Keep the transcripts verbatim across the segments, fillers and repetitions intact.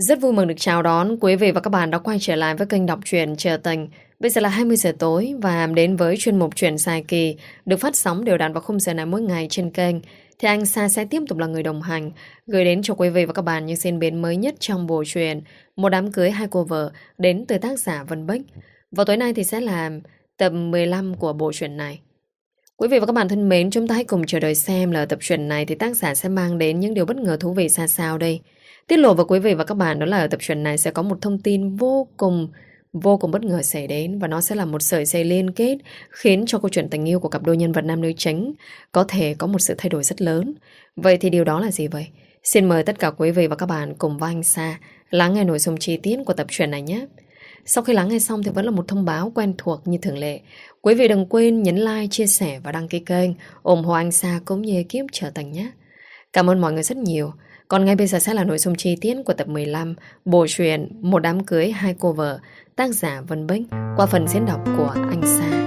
Rất vui mừng được chào đón quý vị và các bạn đã quay trở lại với kênh đọc truyện Trờ Tình. Bây giờ là hai mươi giờ tối và đến với chuyên mục truyện dài kỳ được phát sóng đều đặn vào khung giờ này mỗi ngày trên kênh. Thì anh Sa sẽ tiếp tục là người đồng hành gửi đến cho quý vị và các bạn những diễn biến mới nhất trong bộ truyện Một đám cưới hai cô vợ đến từ tác giả Vân Bích. Vào tối nay thì sẽ là tập mười lăm của bộ truyện này. Quý vị và các bạn thân mến, chúng ta hãy cùng chờ đợi xem là tập truyện này thì tác giả sẽ mang đến những điều bất ngờ thú vị ra sao đây. Tiết lộ với quý vị và các bạn đó là ở tập truyện này sẽ có một thông tin vô cùng vô cùng bất ngờ xảy đến, và nó sẽ là một sợi dây liên kết khiến cho câu chuyện tình yêu của cặp đôi nhân vật nam nữ chính có thể có một sự thay đổi rất lớn. Vậy thì điều đó là gì vậy? Xin mời tất cả quý vị và các bạn cùng với anh Sa lắng nghe nội dung chi tiết của tập truyện này nhé. Sau khi lắng nghe xong thì vẫn là một thông báo quen thuộc như thường lệ. Quý vị đừng quên nhấn like, chia sẻ và đăng ký kênh ủng hộ anh Sa cũng như ekip Trờ Tình nhé. Cảm ơn mọi người rất nhiều. Còn ngay bây giờ sẽ là nội dung chi tiết của tập mười lăm bộ truyện Một đám cưới hai cô vợ, tác giả Vân Bích, qua phần diễn đọc của anh Sa.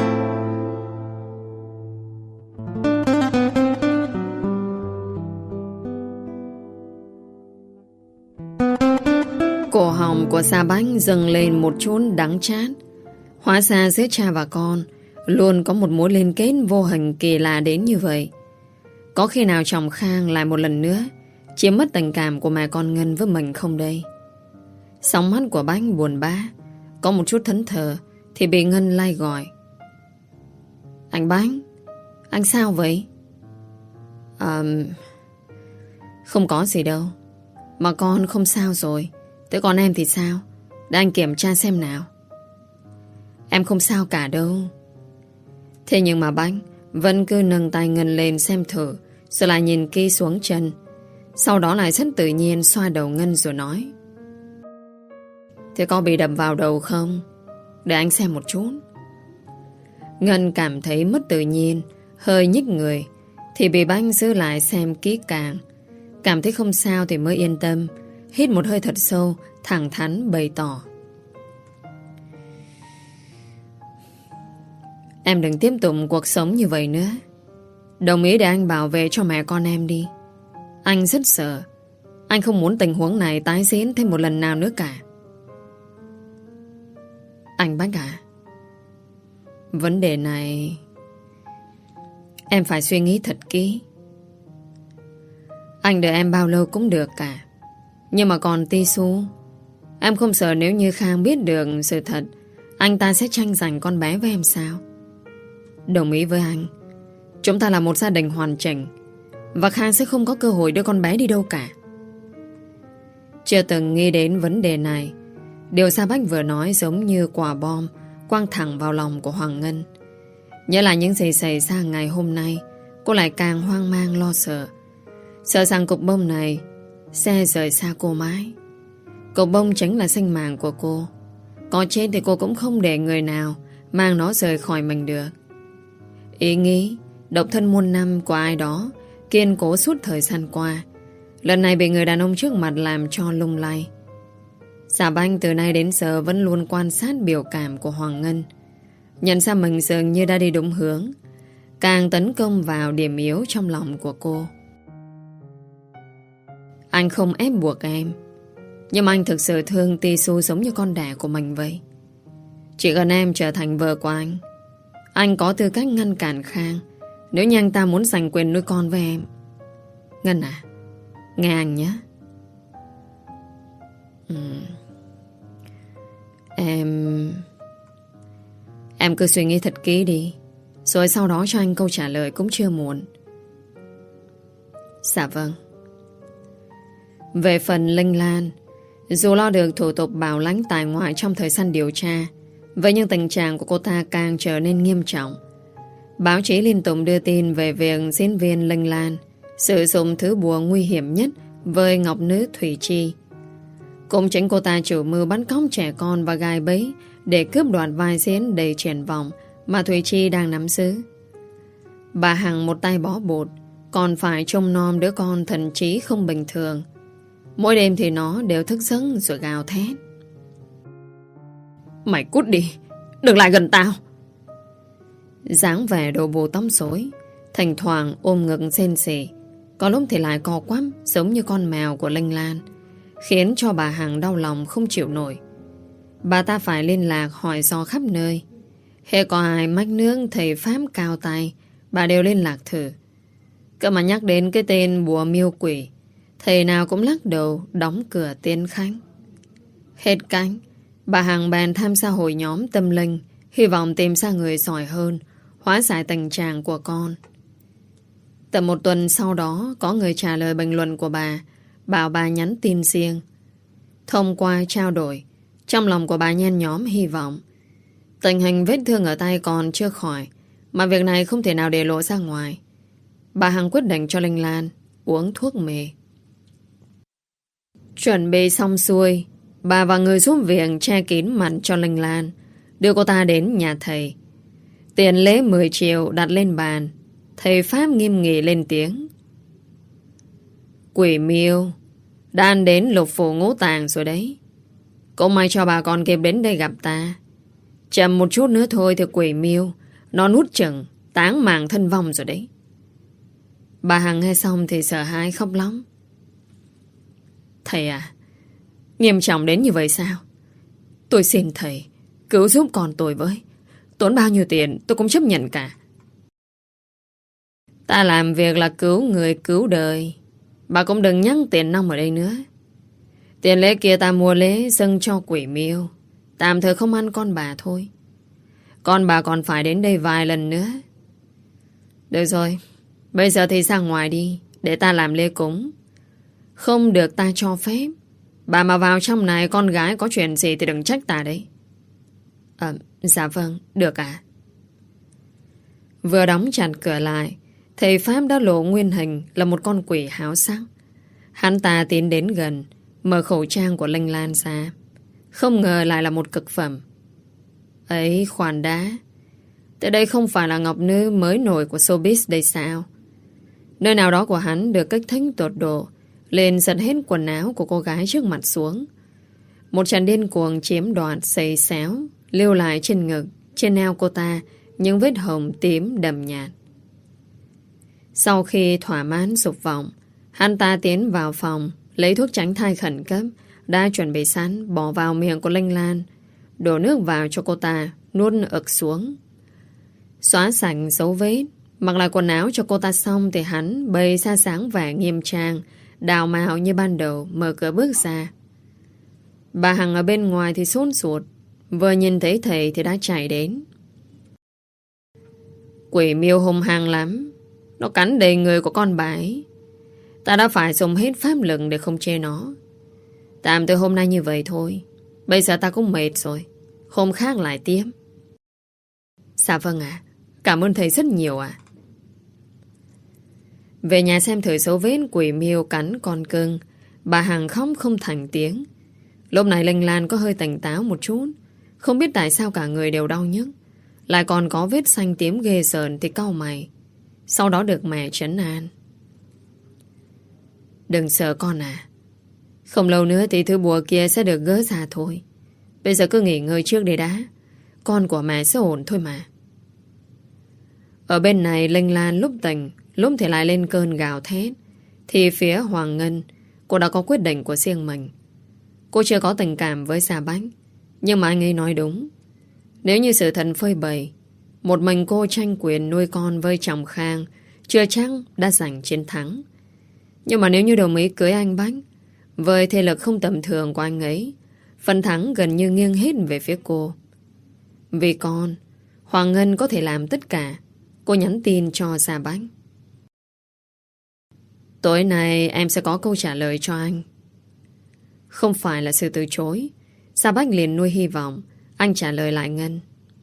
Cổ họng của Sa Bách dâng lên một chút đắng chát. Hóa ra giữa cha và con luôn có một mối liên kết vô hình kỳ lạ đến như vậy. Có khi nào chồng Khang lại một lần nữa chiếm mất tình cảm của mẹ con Ngân với mình không đây? Sóng mắt của Bách buồn bã, có một chút thẫn thờ thì bị Ngân lai gọi. Anh Bách, anh sao vậy? À, không có gì đâu. Mà con không sao rồi. Thế còn em thì sao? Để anh kiểm tra xem nào. Em không sao cả đâu. Thế nhưng mà Bách vẫn cứ nâng tay Ngân lên xem thử, rồi lại nhìn kỹ xuống chân. Sau đó lại rất tự nhiên xoa đầu Ngân rồi nói: Thế có bị đập vào đầu không? Để anh xem một chút. Ngân cảm thấy mất tự nhiên, hơi nhích người, thì bị Bách giữ lại xem kỹ càng. Cảm thấy không sao thì mới yên tâm, hít một hơi thật sâu, thẳng thắn bày tỏ: Em đừng tiếp tục cuộc sống như vậy nữa. Đồng ý để anh bảo vệ cho mẹ con em đi. Anh rất sợ. Anh không muốn tình huống này tái diễn thêm một lần nào nữa cả. Anh Bách à, vấn đề này em phải suy nghĩ thật kỹ. Anh đợi em bao lâu cũng được cả. Nhưng mà còn Ti Su, em không sợ nếu như Khang biết được sự thật, anh ta sẽ tranh giành con bé với em sao? Đồng ý với anh, chúng ta là một gia đình hoàn chỉnh, và Khang sẽ không có cơ hội đưa con bé đi đâu cả. Chưa từng nghĩ đến vấn đề này, điều Sa Bách vừa nói giống như quả bom quăng thẳng vào lòng của Hoàng Ngân. Nhớ lại những gì xảy ra ngày hôm nay, cô lại càng hoang mang lo sợ. Sợ rằng cục bông này sẽ rời xa cô mãi. Cục bông chính là sinh mạng của cô. Có chết thì cô cũng không để người nào mang nó rời khỏi mình được. Ý nghĩ độc thân muôn năm của ai đó kiên cố suốt thời gian qua, lần này bị người đàn ông trước mặt làm cho lung lay. Sa Bách từ nay đến giờ vẫn luôn quan sát biểu cảm của Hoàng Ngân, nhận ra mình dường như đã đi đúng hướng, càng tấn công vào điểm yếu trong lòng của cô. Anh không ép buộc em, nhưng anh thực sự thương Ti Su giống như con đẻ của mình vậy. Chỉ cần em trở thành vợ của anh, anh có tư cách ngăn cản Khang nếu như anh ta muốn giành quyền nuôi con với em. Ngân à, nghe anh nhé. uhm. Em Em cứ suy nghĩ thật kỹ đi, rồi sau đó cho anh câu trả lời cũng chưa muộn. Dạ vâng. Về phần Linh Lan, dù lo được thủ tục bảo lãnh tại ngoại trong thời gian điều tra, vậy nhưng tình trạng của cô ta càng trở nên nghiêm trọng. Báo chí liên tục đưa tin về việc diễn viên Linh Lan sử dụng thứ bùa nguy hiểm nhất với ngọc nữ Thủy Chi. Cũng chính cô ta chủ mưu bắt cóc trẻ con và gài bẫy để cướp đoạt vai diễn đầy triển vọng mà Thủy Chi đang nắm giữ. Bà Hằng một tay bó bột, còn phải trông nom đứa con thần trí không bình thường. Mỗi đêm thì nó đều thức giấc rồi gào thét: Mày cút đi, đừng lại gần tao. Dáng vẻ đồ bù tóc rối, thỉnh thoảng ôm ngực rên rỉ, có lúc thì lại co quắp giống như con mèo của Linh Lan, khiến cho bà Hằng đau lòng không chịu nổi. Bà ta phải liên lạc hỏi dò khắp nơi. Hễ có ai mách nướng thầy Pháp cao tay, bà đều liên lạc thử. Cơ mà nhắc đến cái tên bùa miêu quỷ, thầy nào cũng lắc đầu đóng cửa tiến khánh. Hết cánh, bà Hằng bèn tham gia hội nhóm tâm linh, hy vọng tìm ra người giỏi hơn, hóa giải tình trạng của con. Tầm một tuần sau đó, có người trả lời bình luận của bà, bảo bà nhắn tin riêng. Thông qua trao đổi, trong lòng của bà nhen nhóm hy vọng. Tình hình vết thương ở tay còn chưa khỏi, mà việc này không thể nào để lộ ra ngoài. Bà Hằng quyết định cho Linh Lan uống thuốc mê. Chuẩn bị xong xuôi, bà và người giúp việc che kín mặt cho Linh Lan, đưa cô ta đến nhà thầy. Tiền lễ mười triệu đặt lên bàn. Thầy Pháp nghiêm nghị lên tiếng. Quỷ miêu đã ăn đến lục phủ ngũ tạng rồi đấy. Cũng may cho bà còn kịp đến đây gặp ta. Chậm một chút nữa thôi thì quỷ miêu nó nút chừng táng mạng thân vong rồi đấy. Bà Hằng nghe xong thì sợ hãi khóc lóc. Thầy à, nghiêm trọng đến như vậy sao? Tôi xin thầy cứu giúp con tôi với. Tốn bao nhiêu tiền tôi cũng chấp nhận cả. Ta làm việc là cứu người cứu đời. Bà cũng đừng nhắc tiền nong ở đây nữa. Tiền lễ kia ta mua lễ dâng cho quỷ miêu, tạm thời không ăn con bà thôi. Con bà còn phải đến đây vài lần nữa. Được rồi, bây giờ thì ra ngoài đi, để ta làm lễ cúng. Không được ta cho phép. Bà mà vào trong này con gái có chuyện gì thì đừng trách ta đấy. Ờ, dạ vâng, được ạ. Vừa đóng chặt cửa lại, thầy Pháp đã lộ nguyên hình là một con quỷ háo sắc. Hắn ta tiến đến gần, mở khẩu trang của Linh Lan ra. Không ngờ lại là một cực phẩm. Ấy, khoan đã. Tới đây không phải là ngọc nữ mới nổi của showbiz đây sao? Nơi nào đó của hắn được kích thích tột độ, lên giật hết quần áo của cô gái trước mặt xuống. Một trận điên cuồng chiếm đoạt xầy xéo, lưu lại trên ngực, trên eo cô ta những vết hồng tím đậm nhạt. Sau khi thỏa mãn dục vọng, hắn ta tiến vào phòng, lấy thuốc tránh thai khẩn cấp đã chuẩn bị sẵn, bỏ vào miệng của Linh Lan, đổ nước vào cho cô ta, nuốt ực xuống. Xóa sạch dấu vết, mặc lại quần áo cho cô ta xong thì hắn bày ra sáng vẻ nghiêm trang, đào mạo như ban đầu, mở cửa bước ra. Bà Hằng ở bên ngoài thì sốt ruột, vừa nhìn thấy thầy thì đã chạy đến. Quỷ miêu hung hăng lắm, nó cắn đầy người của con bà ấy. Ta đã phải dùng hết pháp lực để không chê nó. Tạm từ hôm nay như vậy thôi. Bây giờ ta cũng mệt rồi, hôm khác lại tiếp. Dạ vâng ạ, cảm ơn thầy rất nhiều ạ. Về nhà xem thử dấu vết quỷ miêu cắn con cưng, bà Hằng khóc không thành tiếng. Lúc này Linh Lan có hơi tỉnh táo một chút. Không biết tại sao cả người đều đau nhức, lại còn có vết xanh tím ghê sờn thì cau mày. Sau đó được mẹ trấn an. Đừng sợ con à, không lâu nữa thì thứ bùa kia sẽ được gỡ ra thôi. Bây giờ cứ nghỉ ngơi trước đi đã. Con của mẹ sẽ ổn thôi mà. Ở bên này Linh Lan lúc tỉnh, lúc thì lại lên cơn gào thét. Thì phía Hoàng Ngân, cô đã có quyết định của riêng mình. Cô chưa có tình cảm với Sa Bách, nhưng mà anh ấy nói đúng. Nếu như sự thật phơi bày, một mình cô tranh quyền nuôi con với chồng Khang, chưa chắc đã giành chiến thắng. Nhưng mà nếu như đồng ý cưới anh Bách, với thể lực không tầm thường của anh ấy, phần thắng gần như nghiêng hết về phía cô. Vì con, Hoàng Ngân có thể làm tất cả. Cô nhắn tin cho Sa Bách. Tối nay em sẽ có câu trả lời cho anh. Không phải là sự từ chối. Sa Bách liền nuôi hy vọng. Anh trả lời lại Ngân.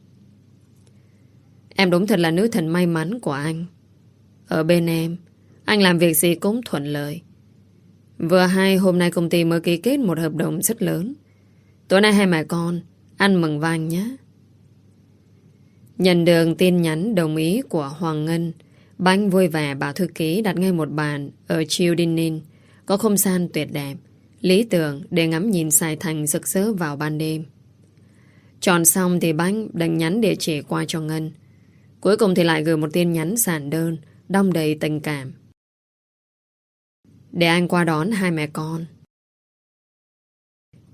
Em đúng thật là nữ thần may mắn của anh. Ở bên em, anh làm việc gì cũng thuận lợi. Vừa hay hôm nay công ty mới ký kết một hợp đồng rất lớn. Tối nay hai mẹ con ăn mừng với anh nhé. Nhận được tin nhắn đồng ý của Hoàng Ngân, Bánh vui vẻ bảo thư ký đặt ngay một bàn ở Chiêu Đinh Ninh, có không gian tuyệt đẹp, lý tưởng để ngắm nhìn Sài Thành rực rỡ vào ban đêm. Chọn xong thì Bánh đành nhắn địa chỉ qua cho Ngân. Cuối cùng thì lại gửi một tin nhắn giản đơn, đong đầy tình cảm. Để anh qua đón hai mẹ con.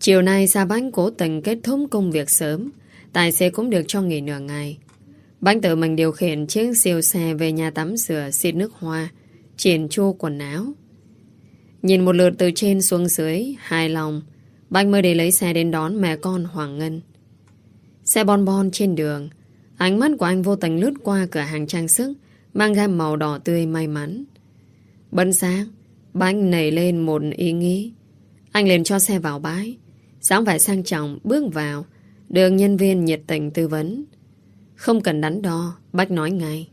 Chiều nay Sa Bách cố tình kết thúc công việc sớm. Tài xế cũng được cho nghỉ nửa ngày. Bách tự mình điều khiển chiếc siêu xe về nhà tắm rửa, xịt nước hoa, chỉn chu quần áo. Nhìn một lượt từ trên xuống dưới, hài lòng, Bách mới đi lấy xe đến đón mẹ con Hoàng Ngân. Xe bon bon trên đường, ánh mắt của anh vô tình lướt qua cửa hàng trang sức mang gam màu đỏ tươi may mắn. Bấn sáng, Bách nảy lên một ý nghĩ. Anh liền cho xe vào bãi, sáng vẻ sang trọng bước vào, được nhân viên nhiệt tình tư vấn. Không cần đắn đo, Bách nói ngay: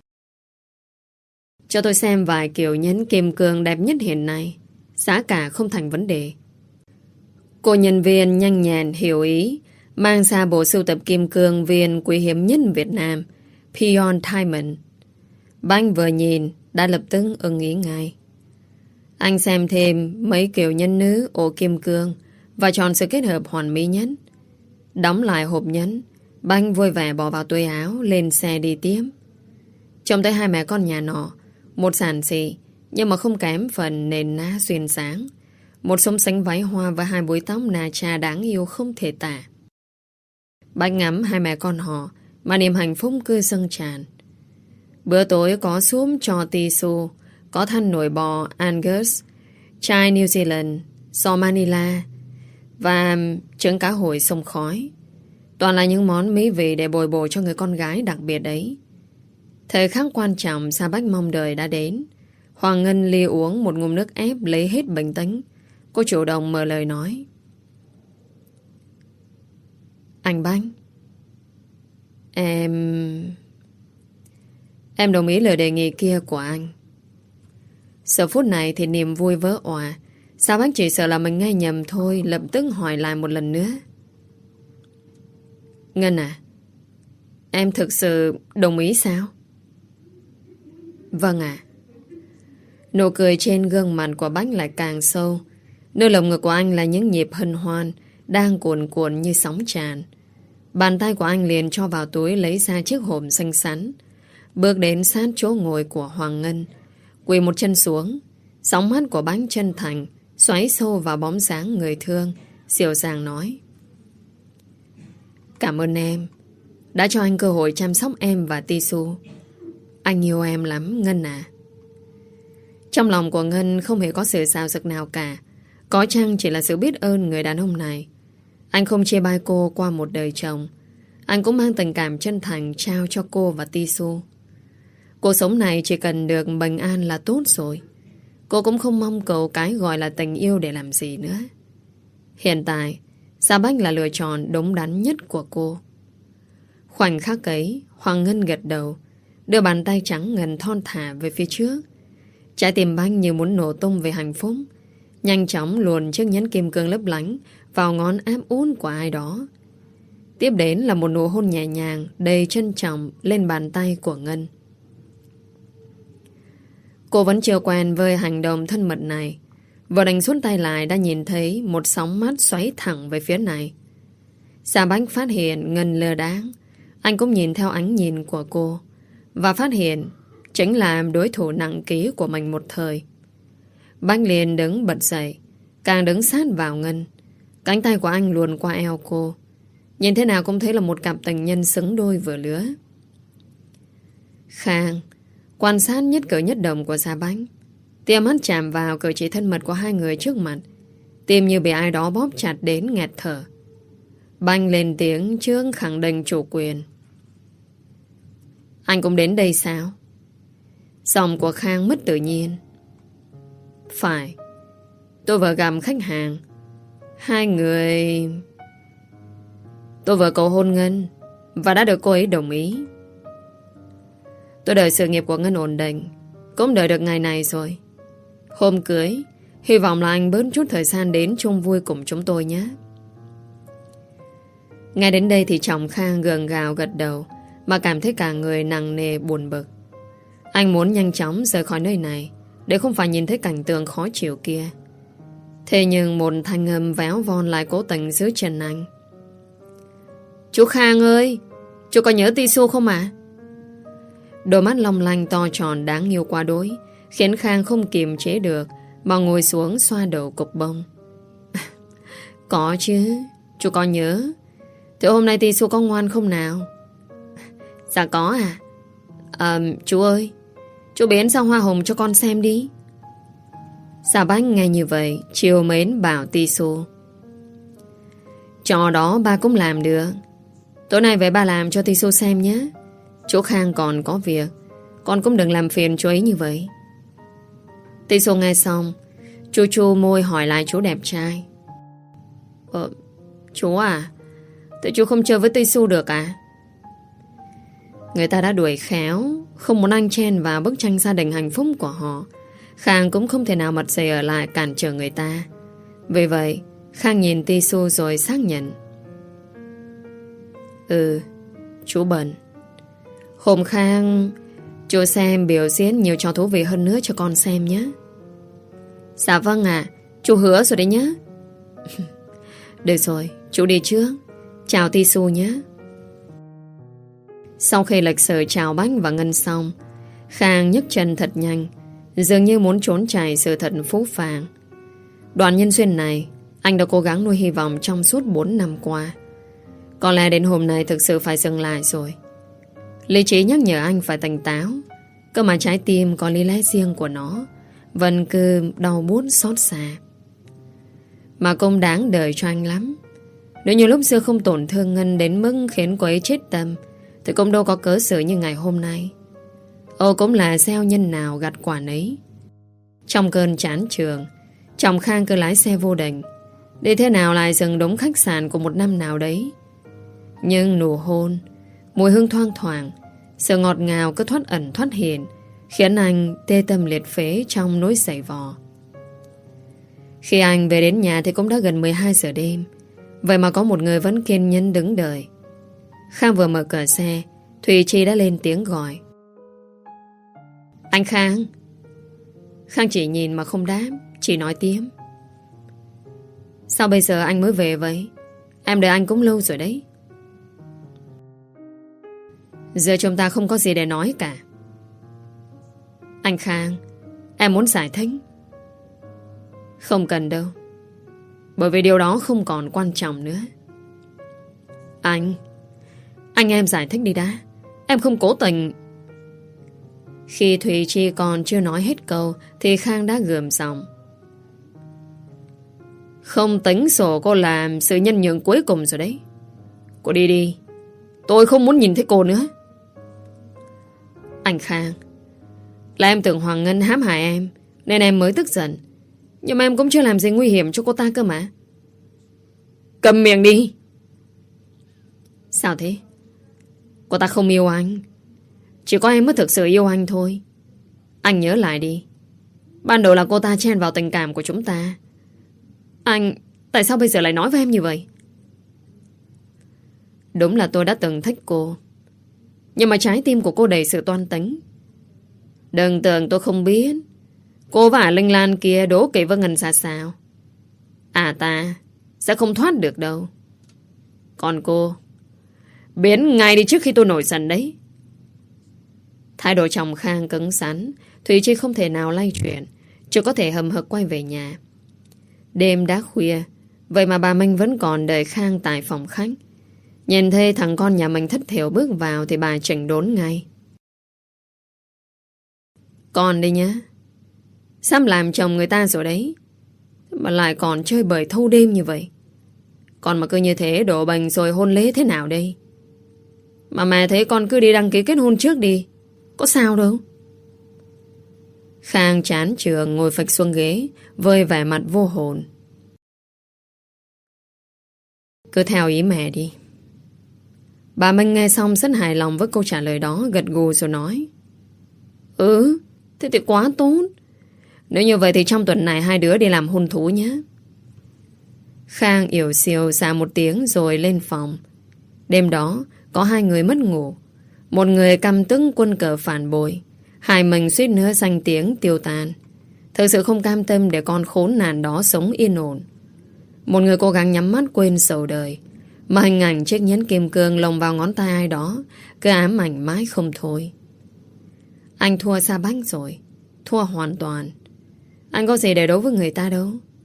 cho tôi xem vài kiểu nhẫn kim cương đẹp nhất hiện nay, giá cả không thành vấn đề. Cô nhân viên nhanh nhẹn hiểu ý, mang ra bộ sưu tập kim cương viên quý hiếm nhất Việt Nam, Pion Diamond. Bách vừa nhìn đã lập tức ưng ý ngay. Anh xem thêm mấy kiểu nhân nữ ổ kim cương và chọn sự kết hợp hoàn mỹ nhất. Đóng lại hộp nhẫn, Bách vui vẻ bỏ vào túi áo, lên xe đi tiếp. Trông thấy hai mẹ con nhà nọ, một giản dị nhưng mà không kém phần nền ná xuyên sáng, một sống sánh váy hoa và hai búi tóc nà cha đáng yêu không thể tả. Bách ngắm hai mẹ con họ mà niềm hạnh phúc cứ dâng tràn. Bữa tối có súp cho tisu, có than nổi bò Angus, chai New Zealand, giò Manila và trứng cá hồi sông khói. Toàn là những món mỹ vị để bồi bổ cho người con gái đặc biệt đấy. Thời khắc quan trọng Sa Bách mong đợi đã đến. Hoàng Ngân lia uống một ngụm nước ép lấy hết bình tĩnh. Cô chủ động mở lời nói: anh Bách, Em... Em đồng ý lời đề nghị kia của anh. Giờ phút này thì niềm vui vỡ òa. Sa Bách chỉ sợ là mình nghe nhầm thôi, lập tức hỏi lại một lần nữa: Ngân à, em thực sự đồng ý sao? Vâng ạ. Nụ cười trên gương mặt của Bách lại càng sâu. Nơi lồng ngực của anh là những nhịp hân hoan đang cuồn cuộn như sóng tràn. Bàn tay của anh liền cho vào túi, lấy ra chiếc hộp xinh xắn, bước đến sát chỗ ngồi của Hoàng Ngân, quỳ một chân xuống. Sóng mắt của Bách chân thành xoáy sâu vào bóng dáng người thương, dịu dàng nói: cảm ơn em đã cho anh cơ hội chăm sóc em và Tisu. Anh yêu em lắm Ngân à. Trong lòng của Ngân không hề có sự xào sực nào cả. Có chăng chỉ là sự biết ơn người đàn ông này. Anh không chê bai cô qua một đời chồng. Anh cũng mang tình cảm chân thành trao cho cô và Tisu. Cuộc sống này chỉ cần được bình an là tốt rồi. Cô cũng không mong cầu cái gọi là tình yêu để làm gì nữa. Hiện tại Sa Bách là lựa chọn đúng đắn nhất của cô. Khoảnh khắc ấy, Hoàng Ngân gật đầu, đưa bàn tay trắng ngần thon thả về phía trước. Trái tim Bách như muốn nổ tung về hạnh phúc, nhanh chóng luồn chiếc nhẫn kim cương lấp lánh vào ngón áp út của ai đó. Tiếp đến là một nụ hôn nhẹ nhàng đầy trân trọng lên bàn tay của Ngân. Cô vẫn chưa quen với hành động thân mật này. Vừa đánh xuống tay lại đã nhìn thấy một sóng mắt xoáy thẳng về phía này. Sa Bách phát hiện Ngân lơ đáng. Anh cũng nhìn theo ánh nhìn của cô và phát hiện chính là đối thủ nặng ký của mình một thời. Bách liền đứng bật dậy, càng đứng sát vào Ngân. Cánh tay của anh luồn qua eo cô. Nhìn thế nào cũng thấy là một cặp tình nhân xứng đôi vừa lứa. Khang quan sát nhất cử nhất động của Sa Bách, tia mắt chạm vào cử chỉ thân mật của hai người trước mặt. Tim như bị ai đó bóp chặt đến nghẹt thở. Bách lên tiếng trước khẳng định chủ quyền: anh cũng đến đây sao? Giọng của Khang mất tự nhiên. Phải, tôi vừa gặp khách hàng. Hai người... Tôi vừa cầu hôn Ngân và đã được cô ấy đồng ý. Tôi đợi sự nghiệp của Ngân ổn định, cũng đợi được ngày này rồi. Hôm cưới, hy vọng là anh bớt chút thời gian đến chung vui cùng chúng tôi nhé. Ngay đến đây thì chồng Khang gượng gạo gật đầu, mà cảm thấy cả người nặng nề buồn bực. Anh muốn nhanh chóng rời khỏi nơi này để không phải nhìn thấy cảnh tượng khó chịu kia. Thế nhưng một thanh âm véo von lại cố tình dưới chân anh: chú Khang ơi, chú có nhớ Tisu không ạ? À? Đôi mắt long lanh to tròn đáng yêu quá đối, khiến Khang không kiềm chế được mà ngồi xuống xoa đầu cục bông. Có chứ, chú có nhớ. Thế hôm nay Tisu có ngoan không nào? Dạ có à. À chú ơi, chú biến sao hoa hồng cho con xem đi. Sa Bách nghe như vậy, chiều mến bảo Tisu. Trò đó ba cũng làm được. Tối nay về ba làm cho Tisu xem nhé. Chú Khang còn có việc, con cũng đừng làm phiền chú ấy như vậy. Tisu nghe xong, chu chu môi hỏi lại chú đẹp trai. Ờ, chú à, tại chú không chơi với Tisu được à? Người ta đã đuổi khéo, không muốn anh chen vào bức tranh gia đình hạnh phúc của họ. Khang cũng không thể nào mặt dày ở lại cản trở người ta. Vì vậy, Khang nhìn Tisu rồi xác nhận. Ừ, chú bận. Hôm Khang, chú xem biểu diễn nhiều trò thú vị hơn nữa cho con xem nhé. Dạ vâng ạ, chú hứa rồi đấy nhé. Được rồi, chú đi trước. Chào Tisu nhé. Sau khi lịch sự chào Bách và Ngân xong, Khang nhấc chân thật nhanh, dường như muốn trốn chạy sự thật phũ phàng. Đoạn nhân duyên này anh đã cố gắng nuôi hy vọng trong suốt bốn năm qua. Có lẽ đến hôm nay thực sự phải dừng lại rồi. Lý trí nhắc nhở anh phải tỉnh táo. Cơ mà trái tim có lý lẽ riêng của nó, vẫn cứ đau buốt xót xa. Mà cũng đáng đời cho anh lắm. Nếu như lúc xưa không tổn thương Ngân đến mức khiến cô ấy chết tâm, thì cũng đâu có cớ xử như ngày hôm nay. Ồ, cũng là gieo nhân nào gặt quả nấy. Trong cơn chán trường, chồng Khang cứ lái xe vô định, đi thế nào lại dừng đúng khách sạn của một năm nào đấy. Nhưng nụ hôn, mùi hương thoang thoảng, sự ngọt ngào cứ thoát ẩn thoát hiện, khiến anh tê tâm liệt phế trong nỗi giày vò. Khi anh về đến nhà thì cũng đã gần mười hai giờ đêm. Vậy mà có một người vẫn kiên nhẫn đứng đợi. Khang vừa mở cửa xe, Thùy Chi đã lên tiếng gọi. Anh Khang. Khang chỉ nhìn mà không đáp, chỉ nói tiếp. Sao bây giờ anh mới về vậy? Em đợi anh cũng lâu rồi đấy. Giờ chúng ta không có gì để nói cả. Anh Khang, em muốn giải thích. Không cần đâu, bởi vì điều đó không còn quan trọng nữa. Anh Anh em giải thích đi đã. Em không cố tình. Khi Thùy Chi còn chưa nói hết câu thì Khang đã gườm giọng. Không tính sổ cô làm sự nhân nhượng cuối cùng rồi đấy. Cô đi đi, tôi không muốn nhìn thấy cô nữa. Anh Khang, là em tưởng Hoàng Ngân hãm hại em nên em mới tức giận. Nhưng mà em cũng chưa làm gì nguy hiểm cho cô ta cơ mà. Cầm miệng đi. Sao thế? Cô ta không yêu anh, chỉ có em mới thực sự yêu anh thôi. Anh nhớ lại đi, ban đầu là cô ta chen vào tình cảm của chúng ta. Anh, tại sao bây giờ lại nói với em như vậy? Đúng là tôi đã từng thích cô, nhưng mà trái tim của cô đầy sự toan tính. Đừng tưởng tôi không biết. Cô và Linh Lan kia đố kỵ với Ngân ra sao. À ta sẽ không thoát được đâu. Còn cô, biến ngay đi trước khi tôi nổi giận đấy. Thái độ chồng Khang cứng rắn, Thùy Chi không thể nào lay chuyển, chỉ có thể hầm hực quay về nhà. Đêm đã khuya, vậy mà bà Minh vẫn còn đợi Khang tại phòng khách. Nhìn thấy thằng con nhà mình thất thểu bước vào thì bà chỉnh đốn ngay. Con đi nhá. Sắp làm chồng người ta rồi đấy, mà lại còn chơi bời thâu đêm như vậy. Con mà cứ như thế đổ bành rồi hôn lễ thế nào đây? Mà mẹ thấy con cứ đi đăng ký kết hôn trước đi, có sao đâu. Khang chán trường ngồi phịch xuống ghế với vẻ mặt vô hồn. Cứ theo ý mẹ đi. Bà Minh nghe xong rất hài lòng với câu trả lời đó, gật gù rồi nói. Ừ, thế thì quá tốt. Nếu như vậy thì trong tuần này hai đứa đi làm hôn thú nhé. Khang yểu xìu xà một tiếng rồi lên phòng. Đêm đó có hai người mất ngủ. Một người căm tức quân cờ phản bội, hai mình suýt nữa danh tiếng tiêu tan. Thực sự không cam tâm để con khốn nạn đó sống yên ổn. Một người cố gắng nhắm mắt quên sầu đời, mà hình ảnh chiếc nhẫn kim cương lồng vào ngón tay ai đó cứ ám ảnh mãi không thôi. Anh thua Sa Bách rồi, thua hoàn toàn. Anh có gì để đấu với người ta đâu.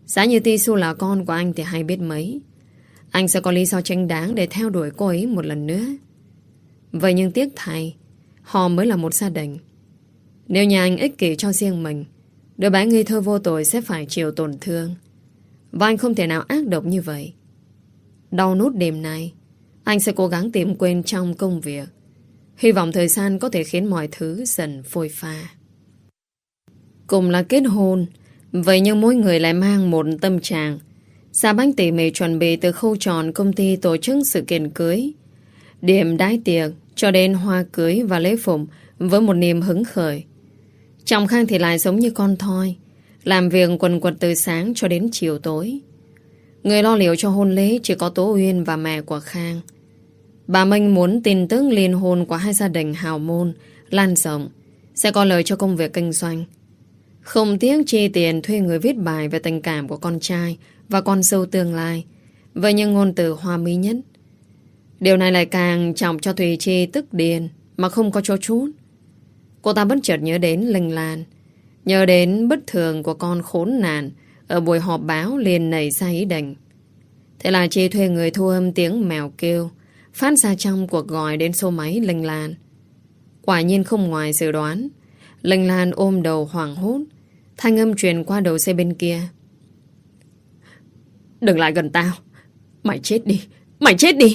Giá như Tisu là con của anh thì hay biết mấy. Anh sẽ có lý do chính đáng để theo đuổi cô ấy một lần nữa. Vậy nhưng tiếc thay, họ mới là một gia đình. Nếu nhà anh ích kỷ cho riêng mình, đứa bé ngây thơ vô tội sẽ phải chịu tổn thương. Và anh không thể nào ác độc như vậy. Đau nút đêm nay, anh sẽ cố gắng tìm quên trong công việc. Hy vọng thời gian có thể khiến mọi thứ dần phôi pha. Cùng là kết hôn, vậy nhưng mỗi người lại mang một tâm trạng. Gia Bách tỉ mỉ chuẩn bị từ khâu chọn công ty tổ chức sự kiện cưới, điểm đãi tiệc cho đến hoa cưới và lễ phục với một niềm hứng khởi. Trọng Khang thì lại giống như con thoi, làm việc quần quật từ sáng cho đến chiều tối. Người lo liệu cho hôn lễ chỉ có Tố Uyên và mẹ của Khang. Bà Minh muốn tin tức liên hôn của hai gia đình hào môn lan rộng, sẽ có lợi cho công việc kinh doanh. Không tiếc chi tiền thuê người viết bài về tình cảm của con trai và con dâu tương lai với những ngôn từ hoa mỹ nhất. Điều này lại càng trọng cho Thùy Chi tức điên mà không có chỗ chút. Cô ta bất chợt nhớ đến Linh Lan, nhớ đến bất thường của con khốn nạn ở buổi họp báo, liền nảy ra ý định. Thế là Chi thuê người thu âm tiếng mèo kêu phát ra trong cuộc gọi đến số máy Linh Lan. Quả nhiên không ngoài dự đoán, Linh Lan ôm đầu hoảng hốt, thanh âm truyền qua đầu dây bên kia. Đừng lại gần tao. Mày chết đi. Mày chết đi.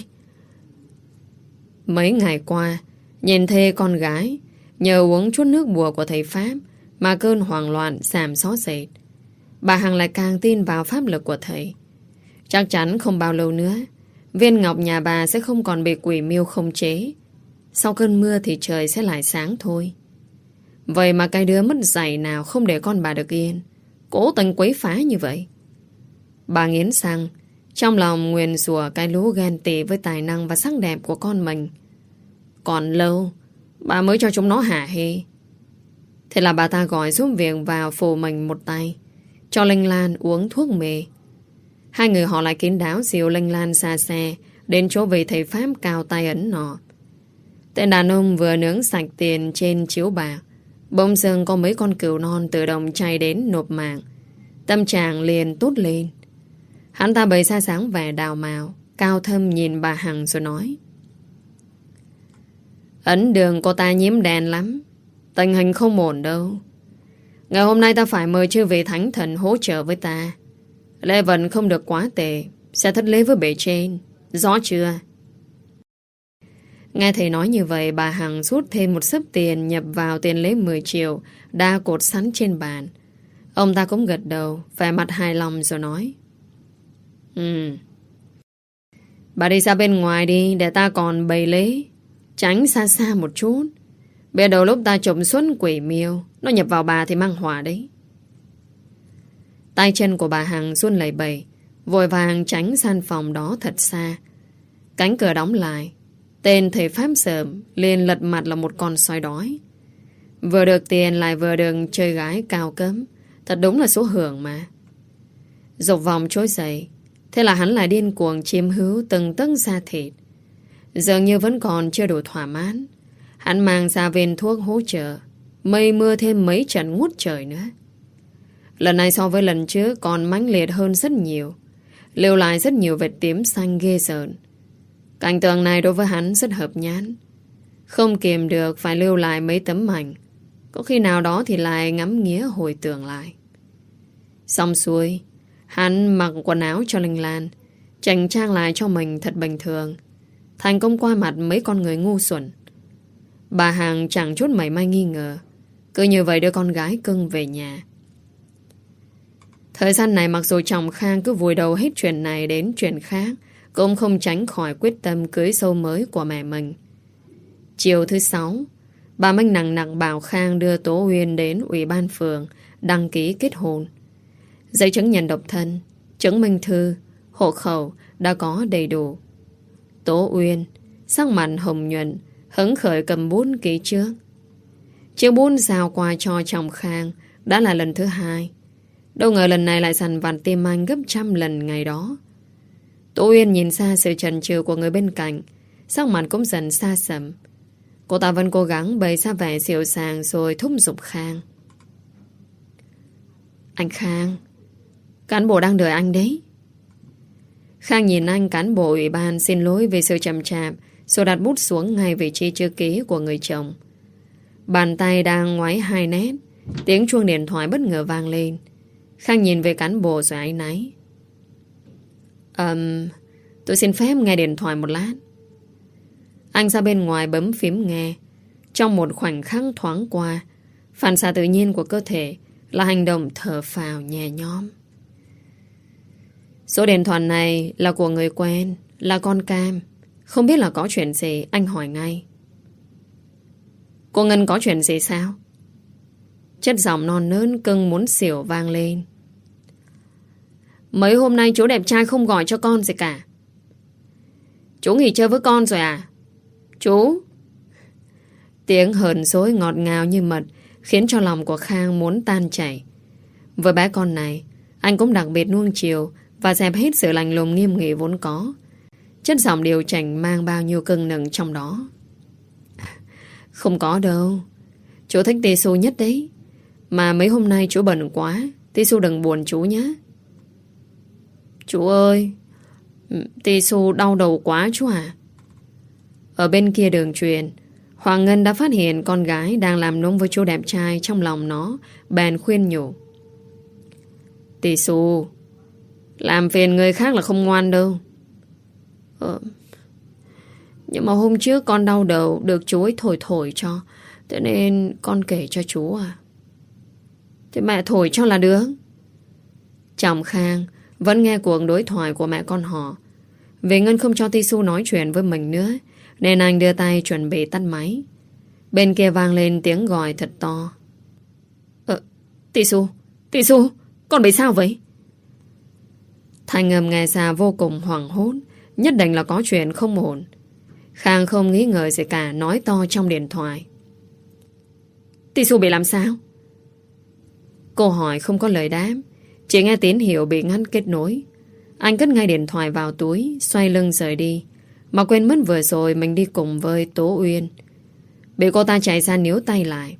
Mấy ngày qua, nhìn thê con gái nhờ uống chút nước bùa của thầy Pháp mà cơn hoảng loạn giảm xót rệt. Bà Hằng lại càng tin vào pháp lực của thầy. Chắc chắn không bao lâu nữa, viên ngọc nhà bà sẽ không còn bị quỷ miêu khống chế. Sau cơn mưa thì trời sẽ lại sáng thôi. Vậy mà cái đứa mất dạy nào không để con bà được yên, cố tình quấy phá như vậy. Bà nghiến răng, trong lòng nguyền rủa cái lũ ghen tị với tài năng và sắc đẹp của con mình. Còn lâu bà mới cho chúng nó hả hê. Thế là bà ta gọi giúp việc vào phù mình một tay, cho Linh Lan uống thuốc mê. Hai người họ lại kín đáo dìu Linh Lan xa xe đến chỗ vị thầy Pháp cao tay ấn nọ. Tên đàn ông vừa nướng sạch tiền trên chiếu bạc, bỗng dưng có mấy con cừu non tự động chạy đến nộp mạng. Tâm trạng liền tốt lên. Hắn ta bày ra sáng vẻ đào mào, cao thâm nhìn bà Hằng rồi nói: Ấn đường cô ta nhiễm đèn lắm, tình hình không ổn đâu. Ngày hôm nay ta phải mời chư vị thánh thần hỗ trợ với ta. Lễ vận không được quá tệ, sẽ thất lễ với bề trên. Rõ chưa? Nghe thầy nói như vậy, bà Hằng rút thêm một xấp tiền nhập vào tiền lễ mười triệu đã cột sẵn trên bàn. Ông ta cũng gật đầu, vẻ mặt hài lòng rồi nói: Ừ, bà đi ra bên ngoài đi, để ta còn bày lễ. Tránh xa xa một chút, biết đầu lúc ta trộm xuất quỷ miêu, nó nhập vào bà thì mang họa đấy. Tay chân của bà Hằng run lẩy bẩy, vội vàng tránh gian phòng đó thật xa. Cánh cửa đóng lại, tên thầy Pháp sớm liền lật mặt là một con sói đói. Vừa được tiền lại vừa được chơi gái cao cấm, thật đúng là số hưởng mà. Dục vọng trỗi dậy, thế là hắn lại điên cuồng chiếm hữu từng tấc da thịt. Dường như vẫn còn chưa đủ thỏa mãn, hắn mang ra viên thuốc hỗ trợ, mây mưa thêm mấy trận ngút trời nữa. Lần này so với lần trước còn mãnh liệt hơn rất nhiều, lưu lại rất nhiều vệt tím xanh ghê rợn. Cảnh tượng này đối với hắn rất hợp nhãn, không kiềm được phải lưu lại mấy tấm ảnh. Có khi nào đó thì lại ngắm nghía hồi tưởng lại. Xong xuôi, hắn mặc quần áo cho Linh Lan, chỉnh trang lại cho mình thật bình thường, thành công qua mặt mấy con người ngu xuẩn. Bà Hằng chẳng chút mảy may nghi ngờ, cứ như vậy đưa con gái cưng về nhà. Thời gian này mặc dù chồng Khang cứ vùi đầu hết chuyện này đến chuyện khác, cũng không tránh khỏi quyết tâm cưới dâu mới của mẹ mình. Chiều thứ sáu, bà Minh nặng nặng bảo Khang đưa Tố Uyên đến ủy ban phường đăng ký kết hôn. Giấy chứng nhận độc thân, chứng minh thư, hộ khẩu đã có đầy đủ. Tố Uyên sắc mặt hồng nhuận, hứng khởi cầm bút ký trước. Chiếc bút giao qua cho chồng Khang đã là lần thứ hai. Đâu ngờ lần này lại dằn vặt tim anh gấp trăm lần ngày đó. Tố Uyên nhìn xa sự chần chừ của người bên cạnh, sắc mặt cũng dần xa sầm. Cô ta vẫn cố gắng bày ra vẻ dịu dàng rồi thúc giục Khang: Anh Khang, Cán bộ đang đợi anh đấy. Khang nhìn anh cán bộ ủy ban xin lỗi về sự chậm chạp, rồi đặt bút xuống ngay vị trí chữ ký của người chồng. Bàn tay đang ngoáy hai nét, tiếng chuông điện thoại bất ngờ vang lên. Khang nhìn về cán bộ rồi áy náy. Ờm, tôi xin phép nghe điện thoại một lát. Anh ra bên ngoài bấm phím nghe. Trong một khoảnh khắc thoáng qua, phản xạ tự nhiên của cơ thể là hành động thở phào nhẹ nhõm. Số điện thoại này là của người quen, là con Cam. Không biết là có chuyện gì, anh hỏi ngay. Cô Ngân có chuyện gì sao? Chất giọng non nớn cưng muốn xỉu vang lên. Mấy hôm nay chú đẹp trai không gọi cho con gì cả. Chú nghỉ chơi với con rồi à? Chú... Tiếng hờn dỗi ngọt ngào như mật khiến cho lòng của Khang muốn tan chảy. Với bé con này, anh cũng đặc biệt nuông chiều và dẹp hết sự lạnh lùng nghiêm nghị vốn có. Chất giọng điều chỉnh mang bao nhiêu cưng nựng trong đó. Không có đâu. Chú thích Tisu nhất đấy. Mà mấy hôm nay chú bận quá, Tisu đừng buồn chú nhé. Chú ơi, Tisu đau đầu quá chú à. Ở bên kia đường truyền, Hoàng Ngân đã phát hiện con gái đang làm nũng với chú đẹp trai trong lòng nó, bèn khuyên nhủ. Tisu, làm phiền người khác là không ngoan đâu. Ờ, nhưng mà hôm trước con đau đầu được chú ấy thổi thổi cho, thế nên con kể cho chú à. Thế mẹ thổi cho là được. Chồng Khang vẫn nghe cuộc đối thoại của mẹ con họ. Vì Ngân không cho Tisu nói chuyện với mình nữa, nên anh đưa tay chuẩn bị tắt máy. Bên kia vang lên tiếng gọi thật to. Ờ, Tisu, Tisu, con bị sao vậy? Thanh âm nghe xa vô cùng hoảng hốt, nhất định là có chuyện không ổn. Khang không nghĩ ngợi gì cả, nói to trong điện thoại. Tisu bị làm sao? Câu hỏi không có lời đáp, chỉ nghe tín hiệu bị ngắt kết nối. Anh cất ngay điện thoại vào túi, xoay lưng rời đi, mà quên mất vừa rồi mình đi cùng với Tố Uyên. Bị cô ta chạy ra níu tay lại.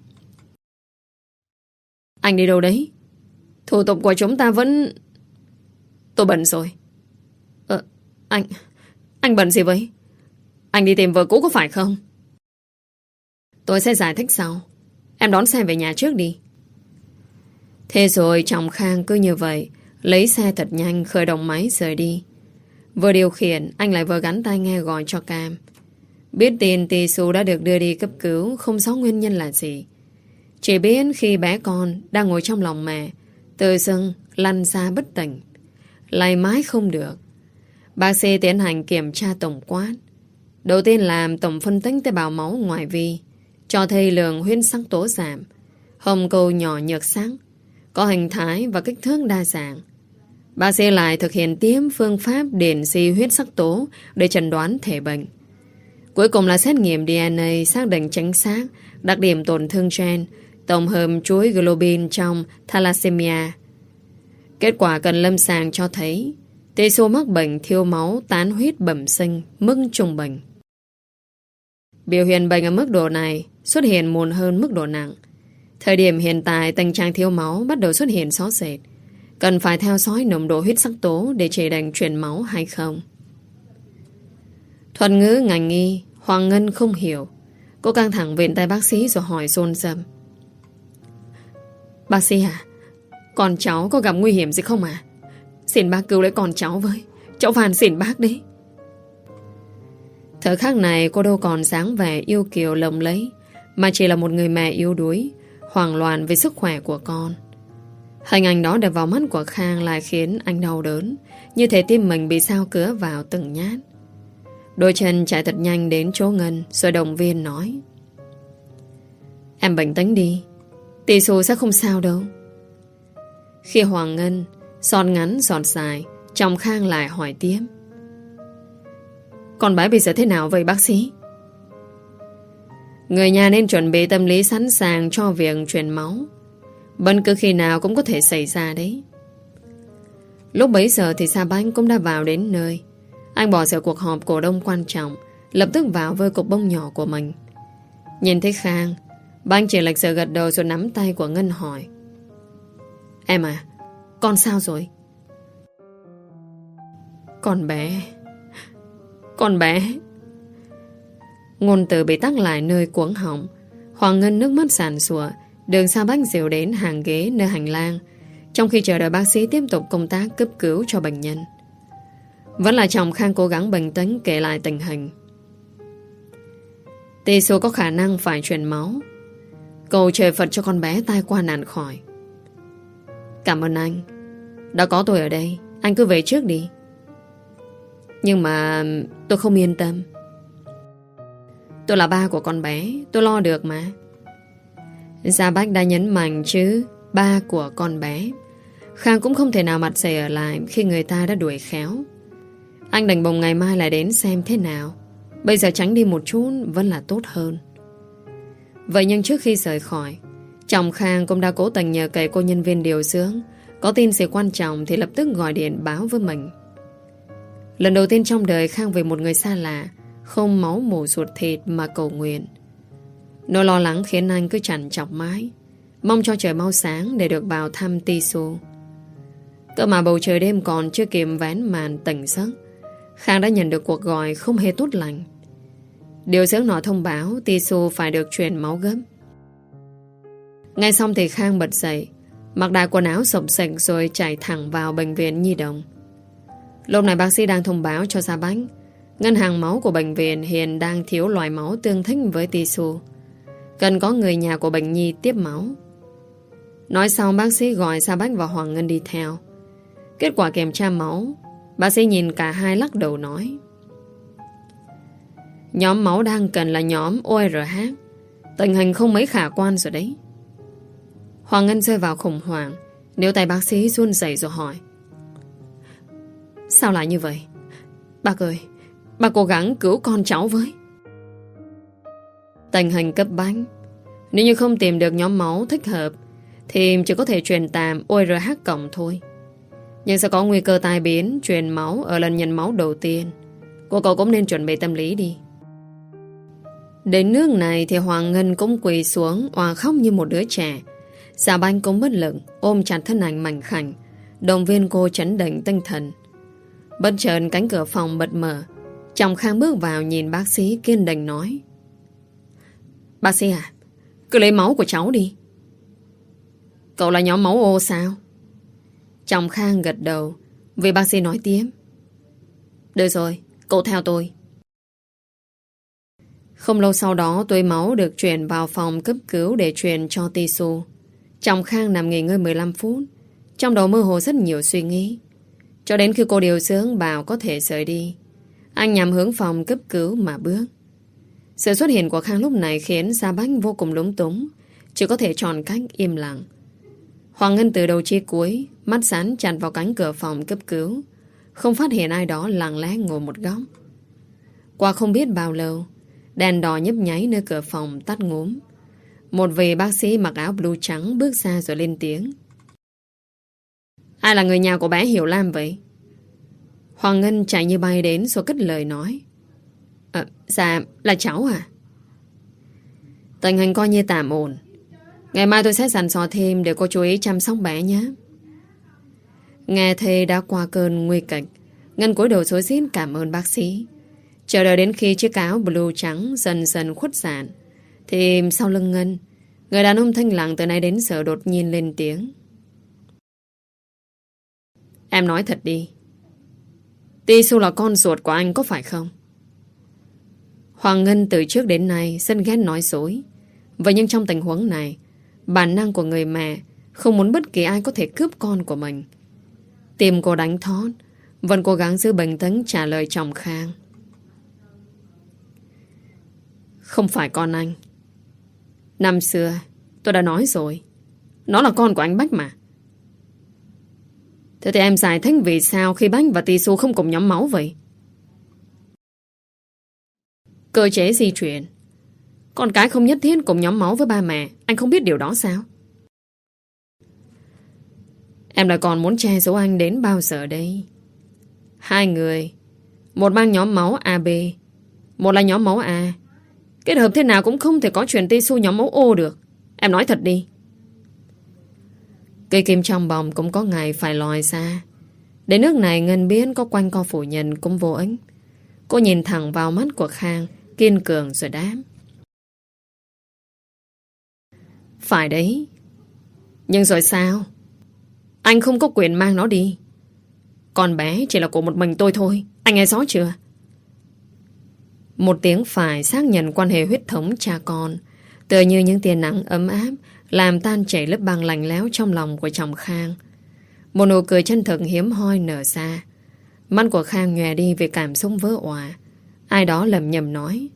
Anh đi đâu đấy? Thủ tục của chúng ta vẫn... Tôi bận rồi. Ờ, anh... Anh bận gì vậy? Anh đi tìm vợ cũ có phải không? Tôi sẽ giải thích sau. Em đón xe về nhà trước đi. Thế rồi chồng Khang cứ như vậy, lấy xe thật nhanh khởi động máy rời đi. Vừa điều khiển, anh lại vừa gắn tai nghe gọi cho Cam. Biết tin Tisu đã được đưa đi cấp cứu, không rõ nguyên nhân là gì. Chỉ biết khi bé con đang ngồi trong lòng mẹ, tự dưng lăn ra bất tỉnh, lay mãi không được. Bác sĩ tiến hành kiểm tra tổng quát. Đầu tiên làm tổng phân tích tế bào máu ngoại vi, cho thấy lượng huyết sắc tố giảm, hồng cầu nhỏ nhược sắc, có hình thái và kích thước đa dạng. Bác sĩ lại thực hiện tiếp phương pháp điện si huyết sắc tố để chẩn đoán thể bệnh. Cuối cùng là xét nghiệm đê en a xác định chính xác đặc điểm tổn thương gen, tổng hợp chuỗi globin trong thalassemia. Kết quả cận lâm sàng cho thấy Tisu mắc bệnh thiếu máu tán huyết bẩm sinh mức trung bình. Biểu hiện bệnh ở mức độ này xuất hiện muộn hơn mức độ nặng. Thời điểm hiện tại tình trạng thiếu máu bắt đầu xuất hiện rõ rệt, cần phải theo dõi nồng độ huyết sắc tố để chỉ định chuyển máu hay không. Thuật ngữ ngành y Hoàng Ngân không hiểu. Cô căng thẳng viện tay bác sĩ rồi hỏi dồn dập. Bác sĩ à, con cháu có gặp nguy hiểm gì không à? Xin bác cứu lấy con cháu với. Cháu van xin bác đấy. Thời khắc này cô đâu còn dáng vẻ yêu kiều lộng lẫy, mà chỉ là một người mẹ yếu đuối, hoảng loạn về sức khỏe của con. Hình ảnh đó đập vào mắt của Khang lại khiến anh đau đớn, như thể tim mình bị sao cứa vào từng nhát. Đôi chân chạy thật nhanh đến chỗ Ngân, rồi động viên nói. Em bình tĩnh đi, Tisu sẽ không sao đâu. Khi Hoàng Ngân giọt ngắn giọt dài, chồng Khang lại hỏi tiếp. Con bé bây giờ thế nào vậy bác sĩ? Người nhà nên chuẩn bị tâm lý sẵn sàng cho việc truyền máu. Bất cứ khi nào cũng có thể xảy ra đấy. Lúc bấy giờ thì Sa Bánh cũng đã vào đến nơi. Anh bỏ giữa cuộc họp cổ đông quan trọng, lập tức vào với cục bông nhỏ của mình. Nhìn thấy Khang, Bánh chỉ lệch giờ gật đầu rồi nắm tay của Ngân hỏi. Em à, con sao rồi? Con bé. Con bé. Ngôn từ bị tắc lại nơi cuống họng. Hoàng Ngân nước mắt sàn sùa. Đường Sa Bách dìu đến hàng ghế nơi hành lang, trong khi chờ đợi bác sĩ tiếp tục công tác cấp cứu cho bệnh nhân. Vẫn là chồng Khang cố gắng bình tĩnh kể lại tình hình. Tì số có khả năng phải truyền máu. Cầu trời Phật cho con bé tai qua nạn khỏi. Cảm ơn anh. Đã có tôi ở đây, anh cứ về trước đi. Nhưng mà tôi không yên tâm. Tôi là ba của con bé, tôi lo được mà. Gia Bách đã nhấn mạnh chứ ba của con bé. Khang cũng không thể nào mặt dày ở lại khi người ta đã đuổi khéo. Anh đành bồng ngày mai lại đến xem thế nào. Bây giờ tránh đi một chút vẫn là tốt hơn. Vậy nhưng trước khi rời khỏi, chồng Khang cũng đã cố tình nhờ cậy cô nhân viên điều dưỡng có tin gì quan trọng thì lập tức gọi điện báo với mình. Lần đầu tiên trong đời Khang về một người xa lạ, không máu mủ ruột thịt mà cầu nguyện. Nỗi lo lắng khiến anh cứ trằn trọc mãi, mong cho trời mau sáng để được vào thăm Tisu. Cơ mà bầu trời đêm còn chưa kịp vén màn tỉnh giấc, Khang đã nhận được cuộc gọi không hề tốt lành. Điều dưỡng nọ thông báo Tisu phải được truyền máu gấp. Ngay xong thì Khang bật dậy, mặc đại quần áo sộc sạch rồi chạy thẳng vào bệnh viện nhi đồng. Lúc này bác sĩ đang thông báo cho Gia Bách ngân hàng máu của bệnh viện hiện đang thiếu loại máu tương thích với Tisu, cần có người nhà của bệnh nhi tiếp máu. Nói xong bác sĩ gọi Gia Bách và Hoàng Ngân đi theo. Kết quả kiểm tra máu, bác sĩ nhìn cả hai lắc đầu nói: nhóm máu đang cần là nhóm o rờ hát. Tình hình không mấy khả quan rồi đấy. Hoàng Ngân rơi vào khủng hoảng, níu tay bác sĩ run rẩy rồi hỏi: sao lại như vậy? Bác ơi, bác cố gắng cứu con cháu với. Tình hình cấp bách, nếu như không tìm được nhóm máu thích hợp thì chỉ có thể truyền tạm o rờ hát cộng thôi. Nhưng sẽ có nguy cơ tai biến truyền máu ở lần nhận máu đầu tiên. Cô cậu cũng nên chuẩn bị tâm lý đi. Đến nước này thì Hoàng Ngân cũng quỳ xuống òa khóc như một đứa trẻ. Gia Bách cũng bất lực ôm chặt thân ảnh mảnh khảnh, động viên cô trấn định tinh thần. Bất chợt cánh cửa phòng bật mở. Chồng Khang bước vào nhìn bác sĩ kiên định nói: bác sĩ à, cứ lấy máu của cháu đi. Cậu là nhóm máu O sao? Chồng Khang gật đầu vì bác sĩ nói tiếp: được rồi, cậu theo tôi. Không lâu sau đó túi máu được chuyển vào phòng cấp cứu để truyền cho Tisu. Chồng Khang nằm nghỉ ngơi mười lăm phút, trong đầu mơ hồ rất nhiều suy nghĩ. Cho đến khi cô điều dưỡng bảo có thể rời đi, anh nhằm hướng phòng cấp cứu mà bước. Sự xuất hiện của Khang lúc này khiến Gia Bách vô cùng lúng túng, chỉ có thể chọn cách im lặng. Hoàng Ngân từ đầu chí cuối mắt dán chặt vào cánh cửa phòng cấp cứu, không phát hiện ai đó lặng lẽ ngồi một góc. Qua không biết bao lâu, đèn đỏ nhấp nháy nơi cửa phòng tắt ngúm. Một vị bác sĩ mặc áo blue trắng bước ra rồi lên tiếng: ai là người nhà của bé Hiểu Lam vậy? Hoàng Ngân chạy như bay đến rồi cất lời nói: à, dạ là cháu à. Tình hình coi như tạm ổn. Ngày mai tôi sẽ dặn dò thêm để cô chú ý chăm sóc bé nhé. Nghe thề đã qua cơn nguy kịch, Ngân cúi đầu rối rít cảm ơn bác sĩ. Chờ đợi đến khi chiếc áo blue trắng dần dần khuất dạn thì sau lưng Ngân, người đàn ông thanh lặng từ nay đến giờ đột nhiên lên tiếng: em nói thật đi, Tisu là con ruột của anh có phải không? Hoàng Ngân từ trước đến nay rất ghét nói dối. Vậy nhưng trong tình huống này, bản năng của người mẹ không muốn bất kỳ ai có thể cướp con của mình. Tim cô đánh thót, vẫn cố gắng giữ bình tĩnh trả lời chồng Khang: không phải con anh. Năm xưa tôi đã nói rồi, nó là con của anh Bách mà. Thế thì em giải thích vì sao khi Bách và Tisu không cùng nhóm máu vậy? Cơ chế di chuyển. Con cái không nhất thiết cùng nhóm máu với ba mẹ. Anh không biết điều đó sao? Em lại còn muốn che giấu anh đến bao giờ đây? Hai người, một mang nhóm máu a bê, một là nhóm máu A. Kết hợp thế nào cũng không thể có chuyện Tisu nhóm máu O được. Em nói thật đi. Cây kim trong bồng cũng có ngày phải lòi ra. Đến nước này Ngân biết có quanh co phủ nhận cũng vô ích. Cô nhìn thẳng vào mắt của Khang, kiên cường rồi đáp. Phải đấy. Nhưng rồi sao? Anh không có quyền mang nó đi. Con bé chỉ là của một mình tôi thôi. Anh nghe rõ chưa? Một tiếng phải xác nhận quan hệ huyết thống cha con, tựa như những tia nắng ấm áp, làm tan chảy lớp băng lạnh lẽo trong lòng của chồng Khang. Một nụ cười chân thực hiếm hoi nở ra. Mắt của Khang nhòe đi vì cảm xúc vỡ òa. Ai đó lầm nhầm nói.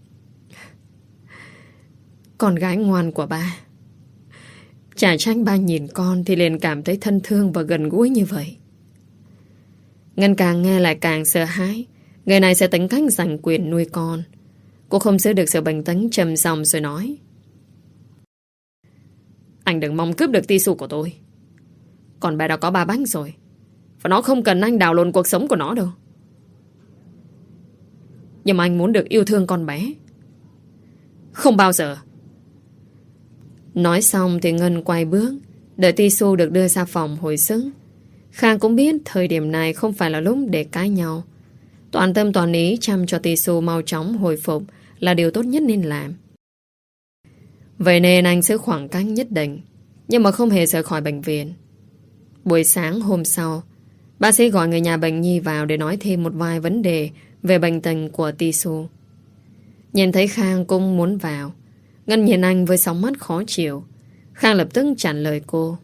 Con gái ngoan của ba. Chả trách ba nhìn con thì liền cảm thấy thân thương và gần gũi như vậy. Ngân càng nghe lại càng sợ hãi. Người này sẽ tính cách giành quyền nuôi con. Cô không giữ được sự bình tĩnh, trầm giọng rồi nói. Anh đừng mong cướp được Tisu của tôi. Còn bé đã có ba bánh rồi, và nó không cần anh đào lộn cuộc sống của nó đâu. Nhưng mà anh muốn được yêu thương con bé. Không bao giờ. Nói xong thì Ngân quay bước, đợi Tisu được đưa ra phòng hồi sức. Khang cũng biết thời điểm này không phải là lúc để cãi nhau. Toàn tâm toàn ý chăm cho Tisu mau chóng hồi phục là điều tốt nhất nên làm. Vậy nên anh giữ khoảng cách nhất định, nhưng mà không hề rời khỏi bệnh viện. Buổi sáng hôm sau, bác sĩ gọi người nhà bệnh nhi vào để nói thêm một vài vấn đề về bệnh tình của Tisu. Nhìn thấy Khang cũng muốn vào, Ngân nhìn anh với sóng mắt khó chịu. Khang lập tức chặn lời cô.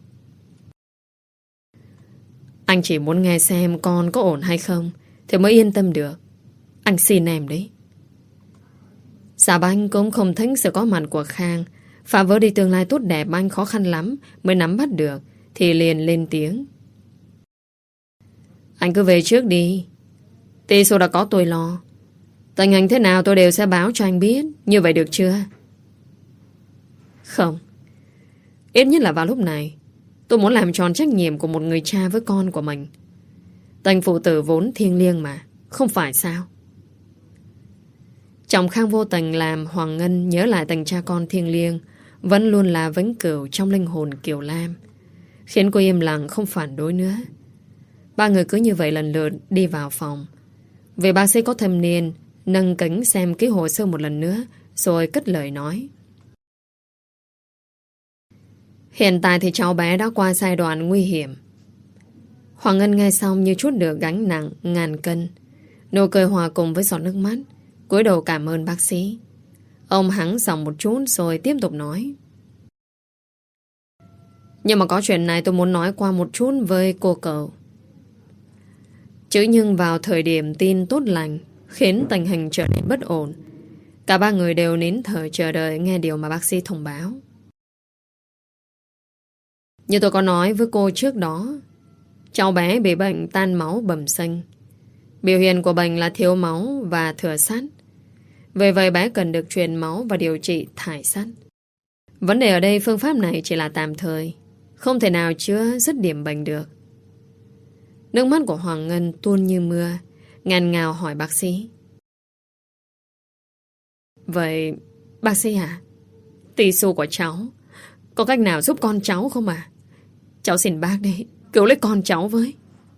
Anh chỉ muốn nghe xem con có ổn hay không thì mới yên tâm được. Anh xin em đấy. Dạ anh cũng không thích sự có mặt của Khang, phá vỡ đi tương lai tốt đẹp anh khó khăn lắm mới nắm bắt được, thì liền lên tiếng. Anh cứ về trước đi. Tisu đã có tôi lo. Tình hình thế nào tôi đều sẽ báo cho anh biết. Như vậy được chưa? Không. Ít nhất là vào lúc này tôi muốn làm tròn trách nhiệm của một người cha với con của mình. Tình phụ tử vốn thiêng liêng mà, không phải sao? Chồng Khang vô tình làm Hoàng Ngân nhớ lại tình cha con thiêng liêng vẫn luôn là vĩnh cửu trong linh hồn Kiều Lam, khiến cô im lặng không phản đối nữa. Ba người cứ như vậy lần lượt đi vào phòng. Vì bác sĩ có thâm niên, nâng kính xem cái hồ sơ một lần nữa, rồi cất lời nói. Hiện tại thì cháu bé đã qua giai đoạn nguy hiểm. Hoàng Ngân nghe xong như trút được gánh nặng ngàn cân. Nụ cười hòa cùng với giọt nước mắt, cúi đầu cảm ơn bác sĩ. Ông hắng giọng một chút rồi tiếp tục nói. Nhưng mà có chuyện này tôi muốn nói qua một chút với cô cậu. Chứ nhưng vào thời điểm tin tốt lành khiến tình hình trở nên bất ổn, cả ba người đều nín thở chờ đợi nghe điều mà bác sĩ thông báo. Như tôi có nói với cô trước đó, cháu bé bị bệnh tan máu bẩm sinh. Biểu hiện của bệnh là thiếu máu và thừa sắt. Vì vậy bé cần được truyền máu và điều trị thải sắt. Vấn đề ở đây phương pháp này chỉ là tạm thời, không thể nào chữa dứt điểm bệnh được. Nước mắt của Hoàng Ngân tuôn như mưa, ngàn ngào hỏi bác sĩ. Vậy bác sĩ à, Tisu của cháu có cách nào giúp con cháu không à? Cháu xin bác đi, cứu lấy con cháu với.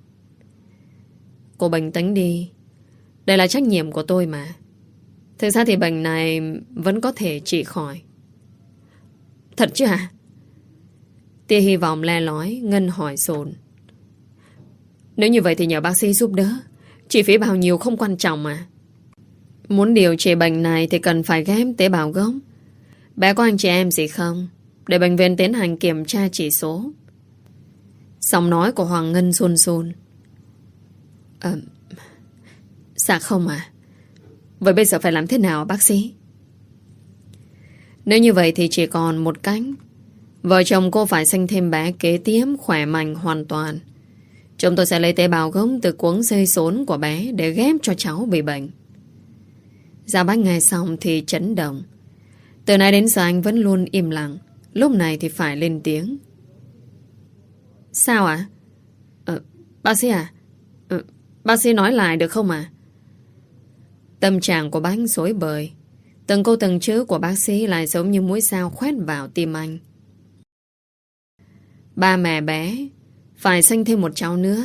Cô bình tĩnh đi. Đây là trách nhiệm của tôi mà. Thực ra thì bệnh này vẫn có thể trị khỏi. Thật chứ hả? Tia hy vọng le lói. Ngân hỏi dồn. Nếu như vậy thì nhờ bác sĩ giúp đỡ. Chi phí bao nhiêu không quan trọng mà. Muốn điều trị bệnh này thì cần phải ghép tế bào gốc. Bé có anh chị em gì không? Để bệnh viện tiến hành kiểm tra chỉ số. Giọng nói của Hoàng Ngân run run. Ờ, dạ không à. Vậy bây giờ phải làm thế nào bác sĩ? Nếu như vậy thì chỉ còn một cách. Vợ chồng cô phải sinh thêm bé kế tiếp khỏe mạnh hoàn toàn. Chúng tôi sẽ lấy tế bào gốc từ cuống dây rốn của bé để ghép cho cháu bị bệnh. Gia Bách nghe xong thì chấn động. Từ nay đến giờ anh vẫn luôn im lặng. Lúc này thì phải lên tiếng. Sao ạ? À? Ờ, bác sĩ à? Ờ, bác sĩ nói lại được không ạ? À? Tâm trạng của Bách rối bời. Từng câu từng chữ của bác sĩ lại giống như mũi dao khoét vào tim anh. Ba mẹ bé phải sinh thêm một cháu nữa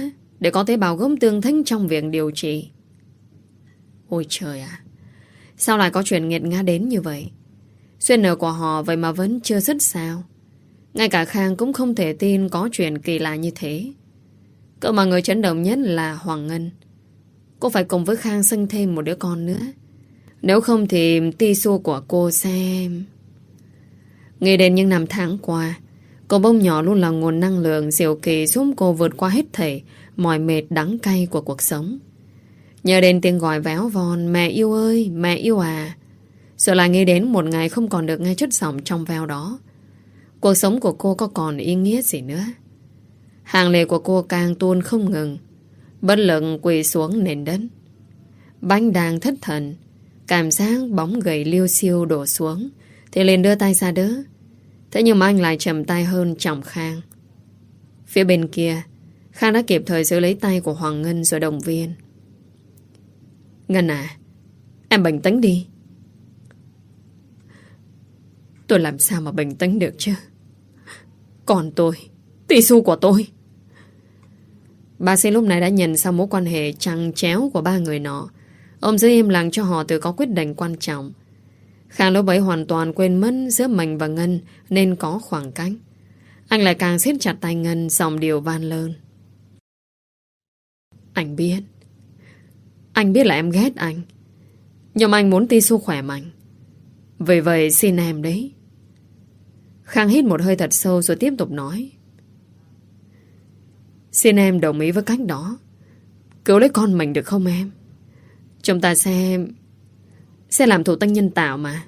để có tế bào gốc tương thích trong việc điều trị. Ôi trời ạ, sao lại có chuyện nghiệt ngã đến như vậy? Duyên nợ của họ vậy mà vẫn chưa dứt sao? Ngay cả Khang cũng không thể tin có chuyện kỳ lạ như thế. Cỡ mà người chấn động nhất là Hoàng Ngân. Cô phải cùng với Khang sinh thêm một đứa con nữa. Nếu không thì ti su của cô xem. Nghĩ đến những năm tháng qua, cô bông nhỏ luôn là nguồn năng lượng diệu kỳ giúp cô vượt qua hết thảy mỏi mệt đắng cay của cuộc sống. Nhớ đến tiếng gọi véo von mẹ yêu ơi, mẹ yêu à. Sợ lại nghĩ đến một ngày không còn được nghe chất giọng trong veo đó. Cuộc sống của cô có còn ý nghĩa gì nữa. Hàng lệ của cô càng tuôn không ngừng, bất lực quỳ xuống nền đất. Bánh đang thất thần, cảm giác bóng gầy liêu xiêu đổ xuống, thì liền đưa tay ra đỡ. Thế nhưng mà anh lại chậm tay hơn chồng Khang. Phía bên kia, Khang đã kịp thời giữ lấy tay của Hoàng Ngân rồi động viên. Ngân à, em bình tĩnh đi. Tôi làm sao mà bình tĩnh được chứ? Còn tôi, tỷ su của tôi. Bác sĩ lúc này đã nhận ra mối quan hệ chằng chéo của ba người nọ. Ông giữ im lặng cho họ tự có quyết định quan trọng. Khang lúc bấy hoàn toàn quên mất giữa mình và Ngân nên có khoảng cách. Anh lại càng siết chặt tay Ngân, giọng điệu van lơn. Anh biết. Anh biết là em ghét anh. Nhưng mà anh muốn ti su khỏe mạnh. Vì vậy xin em đấy. Khang hít một hơi thật sâu rồi tiếp tục nói. Xin em đồng ý với cách đó. Cứu lấy con mình được không em? Chúng ta sẽ Sẽ làm thụ tinh nhân tạo mà.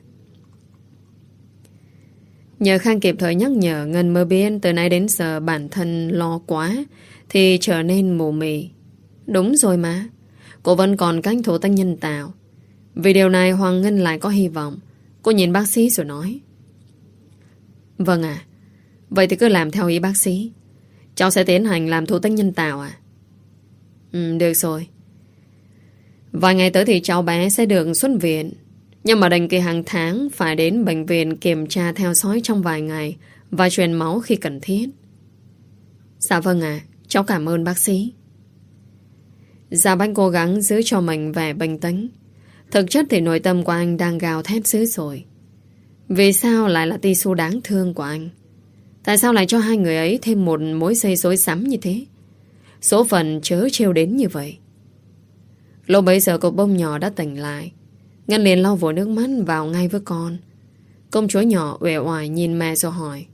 Nhờ Khang kịp thời nhắc nhở, Ngân mới biết từ nay đến giờ bản thân lo quá thì trở nên mù mị. Đúng rồi mà, cô vẫn còn cách thụ tinh nhân tạo. Vì điều này Hoàng Ngân lại có hy vọng. Cô nhìn bác sĩ rồi nói. Vâng ạ, à, vậy thì cứ làm theo ý bác sĩ. Cháu sẽ tiến hành làm thụ tinh nhân tạo à? Ừ, được rồi. Vài ngày tới thì cháu bé sẽ được xuất viện. Nhưng mà định kỳ hàng tháng phải đến bệnh viện kiểm tra theo dõi trong vài ngày và truyền máu khi cần thiết. Dạ vâng ạ, à, cháu cảm ơn bác sĩ. Dạ Bách cố gắng giữ cho mình vẻ bình tĩnh. Thực chất thì nội tâm của anh đang gào thét dữ dội. Vì sao lại là ti su đáng thương của anh? Tại sao lại cho hai người ấy thêm một mối dây rối rắm như thế? Số phận chớ trêu đến như vậy. Lúc bấy giờ cậu bông nhỏ đã tỉnh lại. Ngân liền lau vội nước mắt vào ngay với con. Công chúa nhỏ uể oải nhìn mẹ rồi hỏi.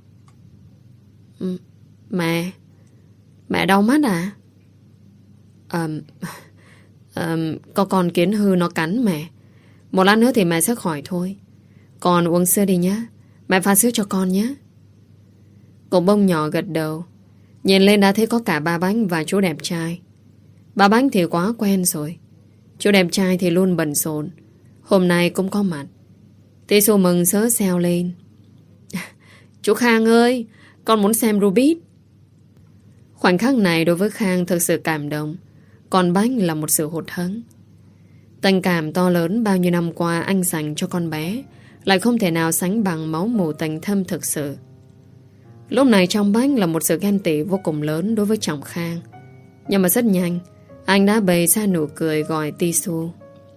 Mẹ Mẹ đau mắt à? Ờm um, Có con kiến hư nó cắn mẹ. Một lát nữa thì mẹ sẽ khỏi thôi. Con uống sữa đi nhé. Mẹ pha sữa cho con nhé. Cậu bông nhỏ gật đầu. Nhìn lên đã thấy có cả ba Bánh và chú đẹp trai. Ba Bánh thì quá quen rồi. Chú đẹp trai thì luôn bận rộn. Hôm nay cũng có mặt. Tí su mừng sớ xeo lên. Chú Khang ơi, con muốn xem Rubik. Khoảnh khắc này đối với Khang thực sự cảm động. Còn Bánh là một sự hụt hẫng. Tình cảm to lớn bao nhiêu năm qua anh dành cho con bé lại không thể nào sánh bằng máu mủ tình thâm thực sự. Lúc này trong Bánh là một sự ghen tị vô cùng lớn đối với chồng Khang. Nhưng mà rất nhanh anh đã bày ra nụ cười gọi ti su.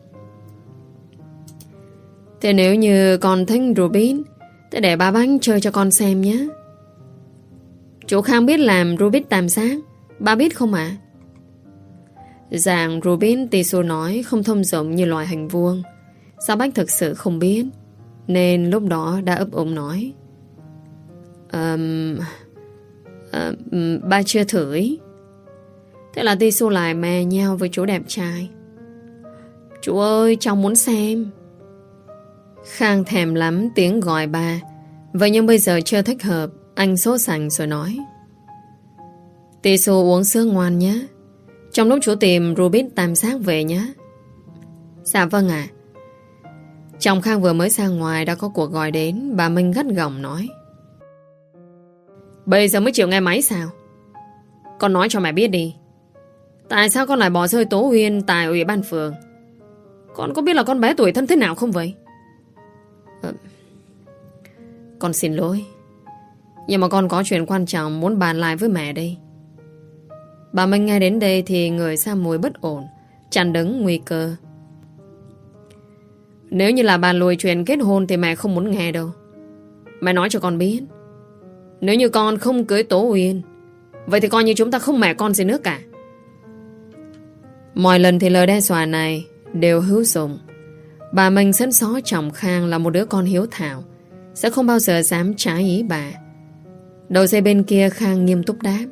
Thế nếu như con thích Rubik, thế để ba Bánh chơi cho con xem nhé. Chú Khang biết làm Rubik tam giác, ba biết không ạ? À? Dạng Rubik ti su nói không thông dụng như loại hình vuông. Sao Bách thực sự không biết, nên lúc đó đã ấp úng nói. um, um, Ba chưa thử ý. Thế là ti su lại mè nhau với chú đẹp trai. Chú ơi, cháu muốn xem. Khang thèm lắm tiếng gọi ba. Vậy nhưng bây giờ chưa thích hợp. Anh sốt sành rồi nói. Ti su uống sữa ngoan nhé. Trong lúc chú tìm Rubik tam giác về nhé. Dạ vâng ạ. À. Chồng Khang vừa mới ra ngoài đã có cuộc gọi đến. Bà Minh gắt gỏng nói. Bây giờ mới chịu nghe máy sao? Con nói cho mẹ biết đi. Tại sao con lại bỏ rơi Tố Uyên tại ủy ban phường? Con có biết là con bé tuổi thân thế nào không vậy? À, con xin lỗi. Nhưng mà con có chuyện quan trọng muốn bàn lại với mẹ đây. Bà Minh nghe đến đây thì người ra mùi bất ổn, chặn đứng nguy cơ. Nếu như là bà lùi chuyện kết hôn thì mẹ không muốn nghe đâu. Mẹ nói cho con biết, nếu như con không cưới Tố Uyên, vậy thì coi như chúng ta không mẹ con gì nữa cả. Mọi lần thì lời đe dọa này đều hữu dụng. Bà Minh sẵn xó chồng Khang là một đứa con hiếu thảo, sẽ không bao giờ dám trái ý bà. Đầu dây bên kia Khang nghiêm túc đáp: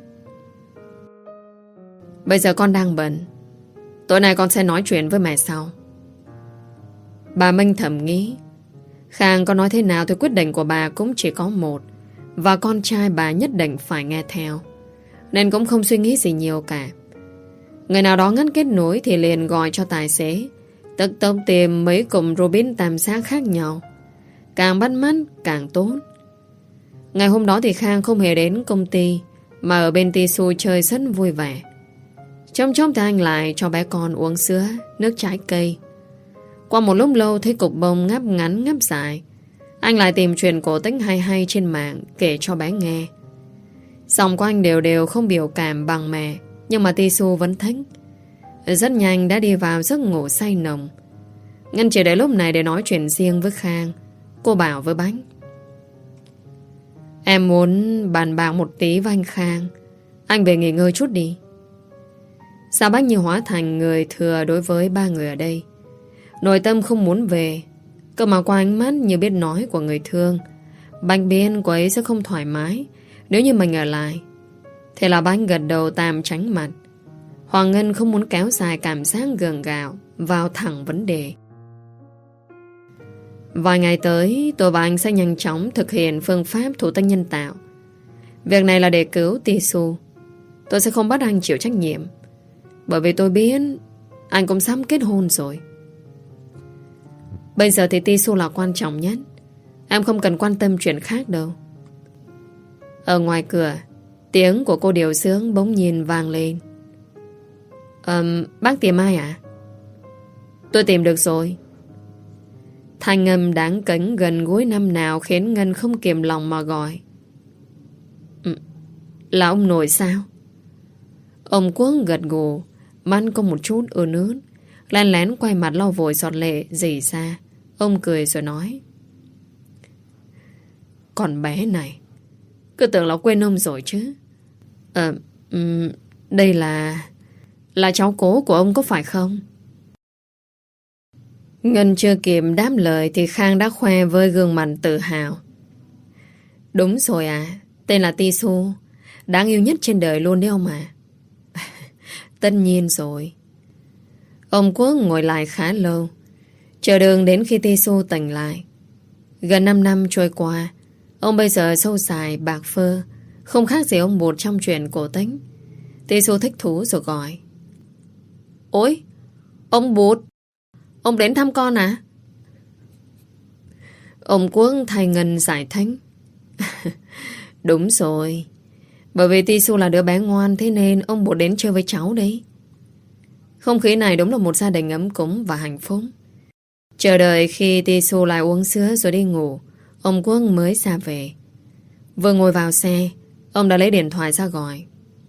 Bây giờ con đang bận, tối nay con sẽ nói chuyện với mẹ sau. Bà Minh thầm nghĩ, Khang có nói thế nào thì quyết định của bà cũng chỉ có một, và con trai bà nhất định phải nghe theo, nên cũng không suy nghĩ gì nhiều cả. Người nào đó ngắt kết nối thì liền gọi cho tài xế, tức tốc tìm mấy cụm Robin tam giác khác nhau, càng bắt mắt càng tốt. Ngày hôm đó thì Khang không hề đến công ty, mà ở bên Tisu chơi rất vui vẻ. Trong chốc thì anh lại cho bé con uống sữa, nước trái cây. Qua một lúc lâu thấy cục bông ngáp ngắn ngáp dài, anh lại tìm chuyện cổ tích hay hay trên mạng kể cho bé nghe. Giọng của anh đều đều không biểu cảm bằng mẹ, nhưng mà Tisu vẫn thích. Rất nhanh đã đi vào giấc ngủ say nồng. Ngân chỉ để lúc này để nói chuyện riêng với Khang. Cô bảo với Bách: Em muốn bàn bạc một tí với anh Khang. Anh về nghỉ ngơi chút đi. Sao Bách như hóa thành người thừa đối với ba người ở đây. Nội tâm không muốn về, cơ mà qua ánh mắt như biết nói của người thương. Bách biết cô ấy sẽ không thoải mái nếu như mình ở lại. Thế là Bách gật đầu tạm tránh mặt. Hoàng Ngân không muốn kéo dài cảm giác gượng gạo, vào thẳng vấn đề. Vài ngày tới, tôi và anh sẽ nhanh chóng thực hiện phương pháp thụ tinh nhân tạo. Việc này là để cứu Tisu. Tôi sẽ không bắt anh chịu trách nhiệm, bởi vì tôi biết anh cũng sắp kết hôn rồi. Bây giờ thì Tisu là quan trọng nhất. Em không cần quan tâm chuyện khác đâu. Ở ngoài cửa, tiếng của cô điều dưỡng bỗng nhiên vang lên. um, Bác tìm ai ạ? À? Tôi tìm được rồi. Thanh âm đáng kính gần gũi năm nào khiến Ngân không kiềm lòng mà gọi. Ừ, là ông nội sao? Ông Quốc gật gù, mắt có một chút ươn ướt, lén lén quay mặt lau vội giọt lệ rỉ ra. Ông cười rồi nói: Con bé này, cứ tưởng là quên ông rồi chứ. Ờ, um, đây là... Là cháu cố của ông có phải không? Ngân chưa kịp đáp lời thì Khang đã khoe với gương mặt tự hào. Đúng rồi à, tên là Tisu, đáng yêu nhất trên đời luôn đấy ông à. Tất nhiên rồi. Ông Quốc ngồi lại khá lâu, chờ đợi đến khi Tisu tỉnh lại. Gần năm năm trôi qua, ông bây giờ sâu dài bạc phơ, không khác gì ông Bụt trong chuyện cổ tích. Tisu thích thú rồi gọi: Ôi, ông Bụt, ông đến thăm con à? Ông Quốc thay Ngân giải thích: Đúng rồi, bởi vì Tisu là đứa bé ngoan, thế nên ông Bụt đến chơi với cháu đấy. Không khí này đúng là một gia đình ấm cúng và hạnh phúc. Chờ đợi khi Tisu lại uống sữa rồi đi ngủ, ông Quốc mới ra về. Vừa ngồi vào xe, ông đã lấy điện thoại ra gọi: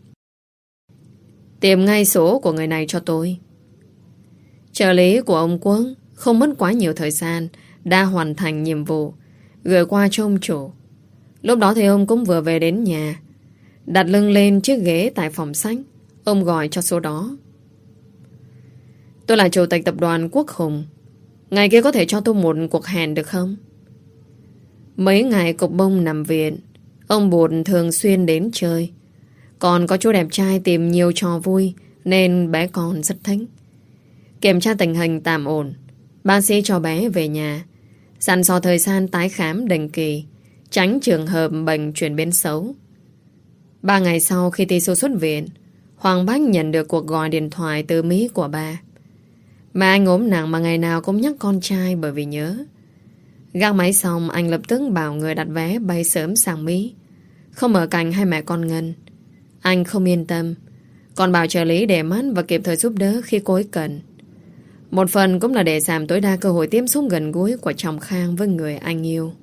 Tìm ngay số của người này cho tôi. Trợ lý của ông Quốc không mất quá nhiều thời gian đã hoàn thành nhiệm vụ, gửi qua cho ông chủ. Lúc đó thì ông cũng vừa về đến nhà, đặt lưng lên chiếc ghế tại phòng sách. Ông gọi cho số đó: Tôi là chủ tịch tập đoàn Quốc Hùng, ngày kia có thể cho tôi một cuộc hẹn được không? Mấy ngày cục bông nằm viện, ông Bụt thường xuyên đến chơi. Còn có chú đẹp trai tìm nhiều trò vui nên bé con rất thích. Kiểm tra tình hình tạm ổn, bác sĩ cho bé về nhà, dặn dò thời gian tái khám định kỳ, tránh trường hợp bệnh chuyển biến xấu. Ba ngày sau khi Tisu xuất viện, Hoàng Bách nhận được cuộc gọi điện thoại từ Mỹ của ba. Mà anh ốm nặng mà ngày nào cũng nhắc con trai bởi vì nhớ. Gác máy xong, anh lập tức bảo người đặt vé bay sớm sang Mỹ, không ở cạnh hai mẹ con Ngân. Anh không yên tâm, còn bảo trợ lý để mắt và kịp thời giúp đỡ khi cô ấy cần. Một phần cũng là để giảm tối đa cơ hội tiếp xúc gần gũi của chồng Khang với người anh yêu.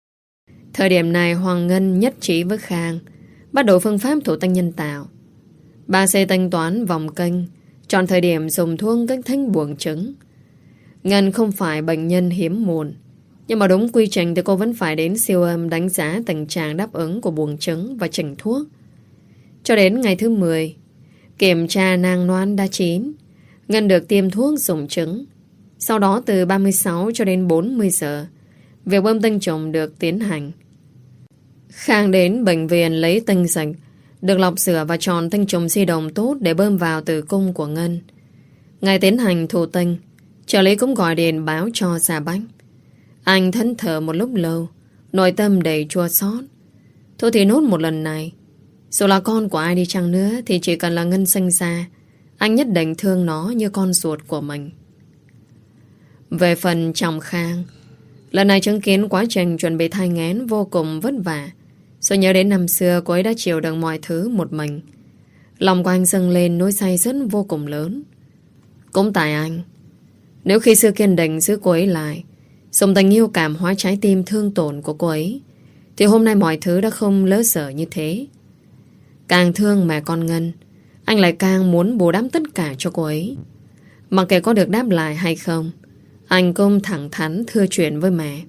Thời điểm này Hoàng Ngân nhất trí với Khang, bắt đầu phương pháp thụ tinh nhân tạo. Bà sẽ tính toán vòng kênh, chọn thời điểm dùng thuốc kích thích buồng trứng. Ngân không phải bệnh nhân hiếm muộn, nhưng mà đúng quy trình thì cô vẫn phải đến siêu âm đánh giá tình trạng đáp ứng của buồng trứng và chỉnh thuốc. Cho đến ngày thứ mười, kiểm tra nang noãn đã chín, Ngân được tiêm thuốc dùng trứng. Sau đó từ ba mươi sáu cho đến bốn mươi giờ, việc bơm tinh trùng được tiến hành. Khang đến bệnh viện lấy tinh dịch, được lọc rửa và chọn tinh trùng di động tốt để bơm vào tử cung của Ngân. Ngày tiến hành thụ tinh, trợ lý cũng gọi điện báo cho Gia Bách. Anh thẫn thờ một lúc lâu, nội tâm đầy chua xót. Thôi thì nốt một lần này, dù là con của ai đi chăng nữa thì chỉ cần là Ngân sinh ra, anh nhất định thương nó như con ruột của mình. Về phần chồng Khang, lần này chứng kiến quá trình chuẩn bị thai nghén vô cùng vất vả. Rồi nhớ đến năm xưa cô ấy đã chịu đựng mọi thứ một mình. Lòng của anh dâng lên nỗi say rất vô cùng lớn. Cũng tại anh, nếu khi xưa kiên định giữ cô ấy lại, dùng tình yêu cảm hóa trái tim thương tổn của cô ấy, thì hôm nay mọi thứ đã không lỡ dở như thế. Càng thương mẹ con Ngân, anh lại càng muốn bù đắp tất cả cho cô ấy. Mặc kệ có được đáp lại hay không, anh cũng thẳng thắn thưa chuyện với mẹ.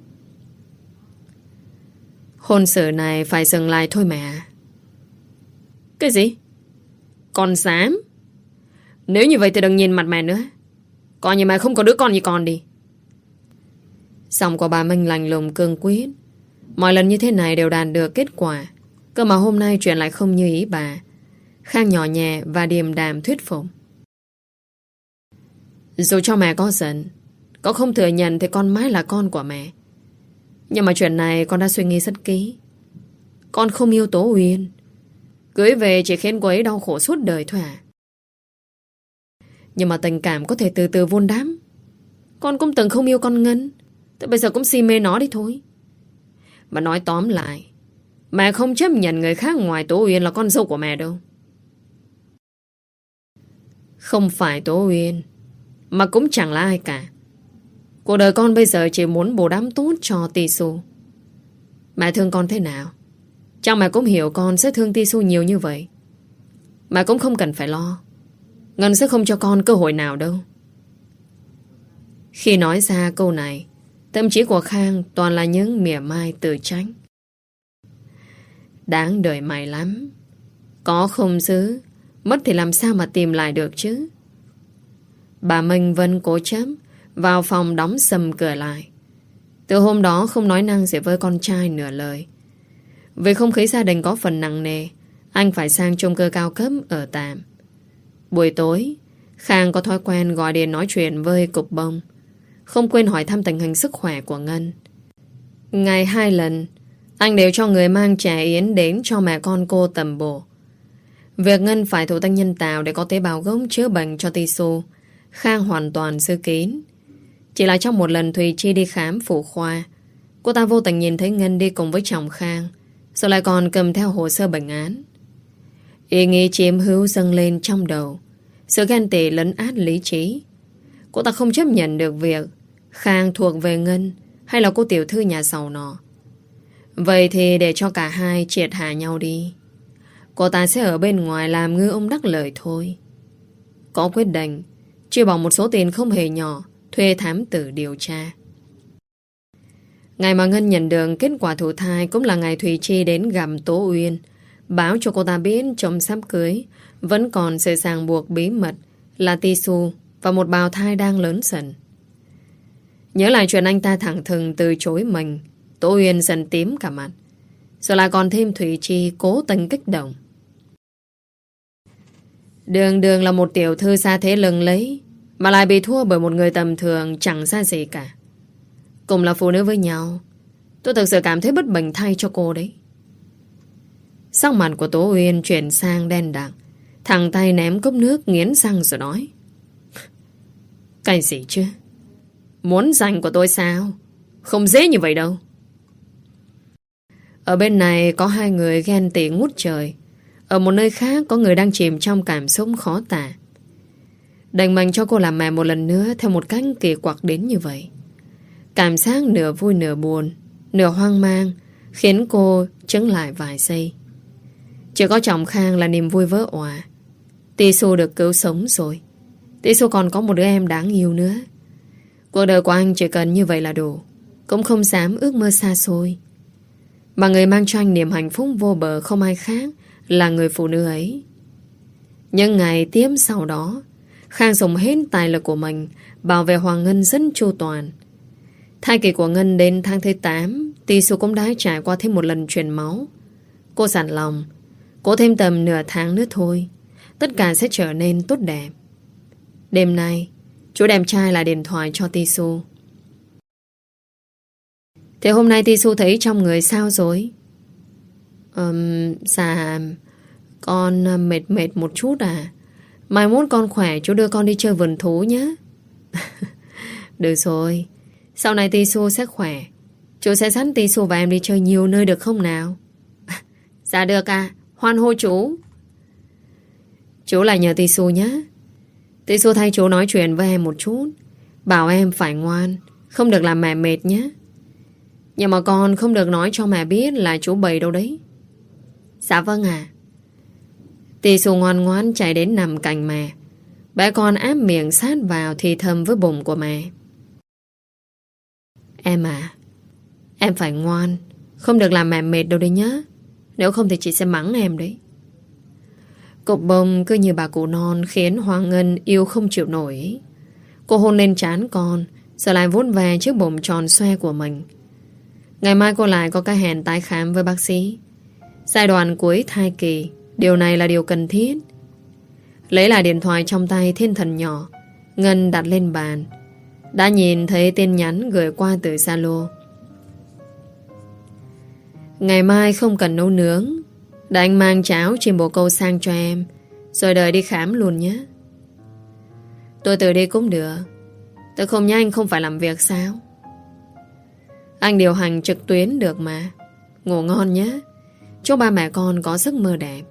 Hôn sự này phải dừng lại thôi mẹ. Cái gì? Con dám? Nếu như vậy thì đừng nhìn mặt mẹ nữa. Coi như mẹ không có đứa con như con đi. Giọng của bà Minh lạnh lùng cương quyết. Mọi lần như thế này đều đạt được kết quả. Cơ mà hôm nay chuyện lại không như ý bà. Khang nhỏ nhẹ và điềm đạm thuyết phục. Dù cho mẹ có giận, có không thừa nhận thì con mãi là con của mẹ. Nhưng mà chuyện này con đã suy nghĩ rất kỹ. Con không yêu Tố Uyên. Cưới về chỉ khiến cô ấy đau khổ suốt đời thôi à. Nhưng mà tình cảm có thể từ từ vun đắm. Con cũng từng không yêu con Ngân, thế bây giờ cũng si mê nó đi thôi. Mà nói tóm lại, mẹ không chấp nhận người khác ngoài Tố Uyên là con dâu của mẹ đâu. Không phải Tố Uyên, mà cũng chẳng là ai cả. Cuộc đời con bây giờ chỉ muốn bù đắp tốt cho Tisu. Mẹ thương con thế nào, chắc mẹ cũng hiểu con sẽ thương Tisu nhiều như vậy. Mẹ cũng không cần phải lo. Ngân sẽ không cho con cơ hội nào đâu. Khi nói ra câu này, tâm trí của Khang toàn là những mỉa mai từ tránh. Đáng đời mày lắm. Có không giữ, mất thì làm sao mà tìm lại được chứ. Bà Minh vẫn cố chấp vào phòng đóng sầm cửa lại. Từ hôm đó không nói năng gì với con trai nửa lời. Vì không khí gia đình có phần nặng nề, anh phải sang chung cư cao cấp ở tạm. Buổi tối, Khang có thói quen gọi điện nói chuyện với Cục Bông, không quên hỏi thăm tình hình sức khỏe của Ngân. Ngày hai lần, anh đều cho người mang trà yến đến cho mẹ con cô tầm bổ. Việc Ngân phải thụ tinh nhân tạo để có tế bào gốc chữa bệnh cho Tisu, Khang hoàn toàn dự kín. Chỉ là trong một lần Thùy Chi đi khám phụ khoa, cô ta vô tình nhìn thấy Ngân đi cùng với chồng Khang, rồi lại còn cầm theo hồ sơ bệnh án. Ý nghĩ chiếm hữu dâng lên trong đầu, sự ghen tị lấn át lý trí. Cô ta không chấp nhận được việc Khang thuộc về Ngân hay là cô tiểu thư nhà giàu nọ. Vậy thì để cho cả hai triệt hạ nhau đi, cô ta sẽ ở bên ngoài làm ngư ông đắc lợi thôi. Có quyết định chia bỏ một số tiền không hề nhỏ thuê thám tử điều tra. Ngày mà Ngân nhận được kết quả thụ thai cũng là ngày Thùy Chi đến gặp Tố Uyên, báo cho cô ta biết chồng sắp cưới vẫn còn sự ràng buộc bí mật là Tisu và một bào thai đang lớn dần. Nhớ lại chuyện anh ta thẳng thừng từ chối mình, Tố Uyên dần tím cả mặt, rồi lại còn thêm Thùy Chi cố tình kích động. Đường đường là một tiểu thư xa thế lừng lấy, mà lại bị thua bởi một người tầm thường chẳng ra gì cả. Cùng là phụ nữ với nhau, tôi thực sự cảm thấy bất bình thay cho cô đấy. Sắc mặt của Tố Uyên chuyển sang đen đặc, thẳng tay ném cốc nước nghiến răng rồi nói: Cái gì chứ? Muốn giành của tôi sao? Không dễ như vậy đâu. Ở bên này có hai người ghen tị ngút trời, ở một nơi khác có người đang chìm trong cảm xúc khó tả. Đành mình cho cô làm mẹ một lần nữa theo một cách kỳ quặc đến như vậy. Cảm giác nửa vui nửa buồn, nửa hoang mang khiến cô chững lại vài giây. Chỉ có chồng Khang là niềm vui vỡ òa. Tisu được cứu sống rồi. Tisu còn có một đứa em đáng yêu nữa. Cuộc đời của anh chỉ cần như vậy là đủ. Cũng không dám ước mơ xa xôi. Mà người mang cho anh niềm hạnh phúc vô bờ không ai khác là người phụ nữ ấy. Những ngày tiếp sau đó, Khang dùng hết tài lực của mình bảo vệ Hoàng Ngân rất chu toàn. Thai kỳ của Ngân đến tháng thứ tám, Tisu cũng đã trải qua thêm một lần truyền máu. Cô dặn lòng, cố thêm tầm nửa tháng nữa thôi, tất cả sẽ trở nên tốt đẹp. Đêm nay, chú đem trai lại điện thoại cho Tisu. Thế hôm nay Tisu thấy trong người sao rồi? Um, dạ, con mệt mệt một chút à. Mai mốt con khỏe chú đưa con đi chơi vườn thú nhé. Được rồi, sau này Tisu sẽ khỏe. Chú sẽ dẫn Tisu và em đi chơi nhiều nơi được không nào? Dạ được à, hoan hô chú. Chú lại nhờ Tisu nhé. Tisu thay chú nói chuyện với em một chút, bảo em phải ngoan, không được làm mẹ mệt nhé. Nhưng mà con không được nói cho mẹ biết là chú bày đâu đấy. Dạ vâng ạ. À. Tisu ngoan ngoan chạy đến nằm cạnh mẹ. Bé con áp miệng sát vào thì thầm với bụng của mẹ. Em à, em phải ngoan, không được làm mẹ mệt đâu đấy nhá. Nếu không thì chị sẽ mắng em đấy. Cục bông cứ như bà cụ non khiến Hoàng Ngân yêu không chịu nổi. Cô hôn lên trán con, rồi lại vuốt về chiếc bụng tròn xoe của mình. Ngày mai cô lại có cái hẹn tái khám với bác sĩ. Giai đoạn cuối thai kỳ, điều này là điều cần thiết. Lấy lại điện thoại trong tay thiên thần nhỏ, Ngân đặt lên bàn. Đã nhìn thấy tin nhắn gửi qua từ Zalo. Ngày mai không cần nấu nướng, để anh mang cháo chim bồ câu sang cho em, rồi đợi đi khám luôn nhé. Tôi tự đi cũng được. Tôi không nhớ anh không phải làm việc sao? Anh điều hành trực tuyến được mà. Ngủ ngon nhé. Chúc ba mẹ con có giấc mơ đẹp.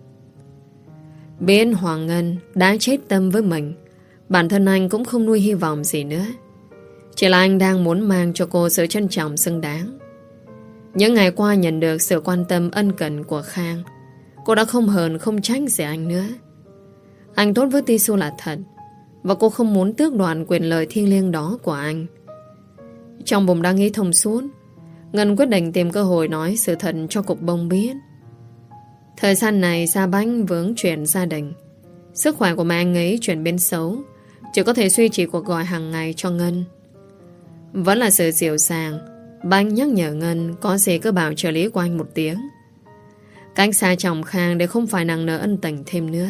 Biết Hoàng Ngân đã chết tâm với mình, bản thân anh cũng không nuôi hy vọng gì nữa. Chỉ là anh đang muốn mang cho cô sự trân trọng xứng đáng. Những ngày qua nhận được sự quan tâm ân cần của Khang, cô đã không hờn không trách gì anh nữa. Anh tốt với Tisu là thật, và cô không muốn tước đoạt quyền lợi thiêng liêng đó của anh. Trong bụng đang nghĩ thông suốt, Ngân quyết định tìm cơ hội nói sự thật cho Cục Bông biết. Thời gian này Sa Bánh vướng chuyện gia đình, sức khỏe của mẹ anh ấy chuyển biến xấu, chỉ có thể duy trì cuộc gọi hàng ngày cho Ngân. Vẫn là sự dịu dàng, Bánh nhắc nhở Ngân có gì cứ bảo trợ lý của anh một tiếng. Cách xa chồng Khang để không phải nặng nợ ân tình thêm nữa.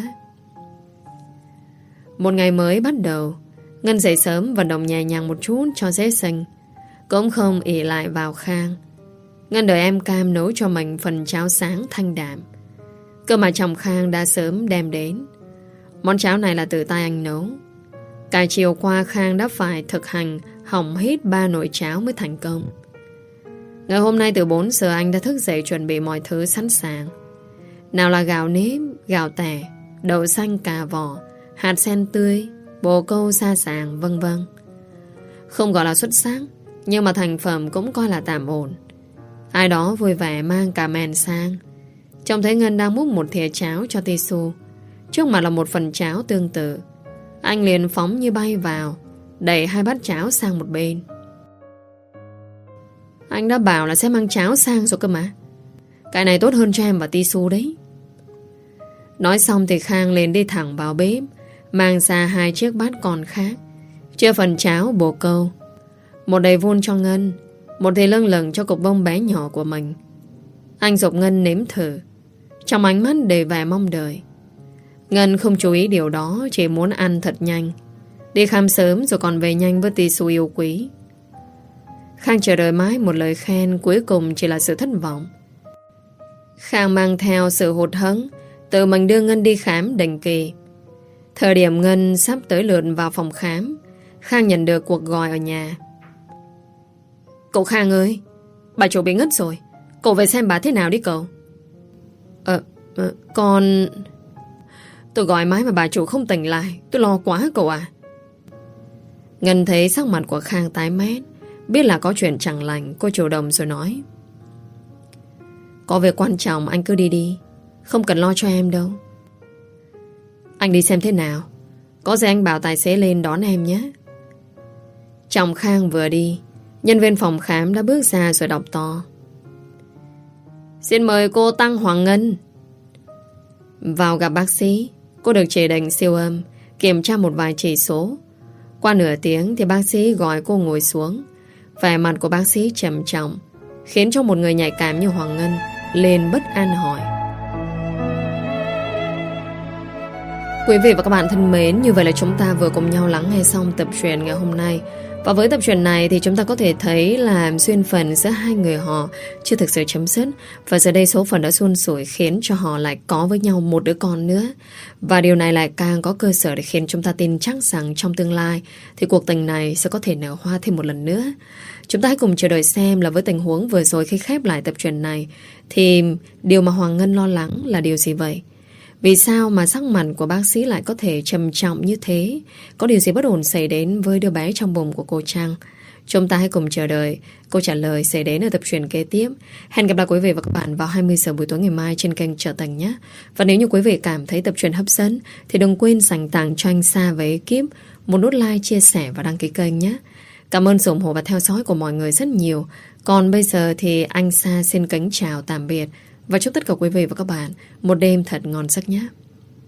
Một ngày mới bắt đầu, Ngân dậy sớm vận động nhẹ nhàng một chút cho dễ sinh, cũng không ỷ lại vào Khang. Ngân đợi em Cam nấu cho mình phần cháo sáng thanh đạm. Cơ mà chồng Khang đã sớm đem đến. Món cháo này là từ tay anh nấu. Cả chiều qua Khang đã phải thực hành hỏng hết ba nồi cháo mới thành công. Ngày hôm nay từ bốn giờ anh đã thức dậy chuẩn bị mọi thứ sẵn sàng. Nào là gạo nếp, gạo tẻ, đậu xanh cà vỏ, hạt sen tươi, bồ câu sa sàng, vân vân. Không gọi là xuất sắc, nhưng mà thành phẩm cũng coi là tạm ổn. Ai đó vui vẻ mang cả men sang. Trông thấy Ngân đang múc một thìa cháo cho Tisu, trước mặt là một phần cháo tương tự. Anh liền phóng như bay vào, đẩy hai bát cháo sang một bên. Anh đã bảo là sẽ mang cháo sang rồi cơ mà. Cái này tốt hơn cho em và Tisu đấy. Nói xong thì Khang liền đi thẳng vào bếp, mang ra hai chiếc bát còn khác, chia phần cháo bồ câu. Một đầy vuông cho Ngân, một thì lâng lừng cho Cục Bông bé nhỏ của mình. Anh giục Ngân nếm thử, trong ánh mắt đầy vẻ mong đợi. Ngân không chú ý điều đó, chỉ muốn ăn thật nhanh, đi khám sớm rồi còn về nhanh với Tisu yêu quý. Khang chờ đợi mãi một lời khen, cuối cùng chỉ là sự thất vọng. Khang mang theo sự hụt hẫng, tự mình đưa Ngân đi khám định kỳ. Thời điểm Ngân sắp tới lượt vào phòng khám, Khang nhận được cuộc gọi ở nhà. Cậu Khang ơi, bà chủ bị ngất rồi, cậu về xem bà thế nào đi cậu. Ờ, ờ con... Tôi gọi mãi mà bà chủ không tỉnh lại, tôi lo quá cậu à. Ngân thấy sắc mặt của Khang tái mét, biết là có chuyện chẳng lành, cô chủ động rồi nói. Có việc quan trọng anh cứ đi đi, không cần lo cho em đâu. Anh đi xem thế nào. Có gì anh bảo tài xế lên đón em nhé. Trọng Khang vừa đi, nhân viên phòng khám đã bước ra rồi đọc to: Xin mời cô Tăng Hoàng Ngân vào gặp bác sĩ. Cô được chỉ định siêu âm, kiểm tra một vài chỉ số. Qua nửa tiếng thì bác sĩ gọi cô ngồi xuống. Vẻ mặt của bác sĩ trầm trọng, khiến cho một người nhạy cảm như Hoàng Ngân lên bất an hỏi: Quý vị và các bạn thân mến, như vậy là chúng ta vừa cùng nhau lắng nghe xong tập truyện ngày hôm nay. Và với tập truyện này thì chúng ta có thể thấy là duyên phận giữa hai người họ chưa thực sự chấm dứt. Và giờ đây số phận đã xun sủi khiến cho họ lại có với nhau một đứa con nữa. Và điều này lại càng có cơ sở để khiến chúng ta tin chắc rằng trong tương lai thì cuộc tình này sẽ có thể nở hoa thêm một lần nữa. Chúng ta hãy cùng chờ đợi xem là với tình huống vừa rồi khi khép lại tập truyện này thì điều mà Hoàng Ngân lo lắng là điều gì vậy? Vì sao mà sắc mặt của bác sĩ lại có thể trầm trọng như thế? Có điều gì bất ổn xảy đến với đứa bé trong bụng của cô Trang? Chúng ta hãy cùng chờ đợi câu trả lời sẽ đến ở tập truyện kế tiếp. Hẹn gặp lại quý vị và các bạn vào hai mươi giờ buổi tối ngày mai trên kênh Trở Thành nhé. Và nếu như quý vị cảm thấy tập truyện hấp dẫn thì đừng quên dành tặng cho anh Sa và ekip một nút like, chia sẻ và đăng ký kênh nhé. Cảm ơn sự ủng hộ và theo dõi của mọi người rất nhiều. Còn bây giờ thì anh Sa xin kính chào tạm biệt và chúc tất cả quý vị và các bạn một đêm thật ngon giấc nhé.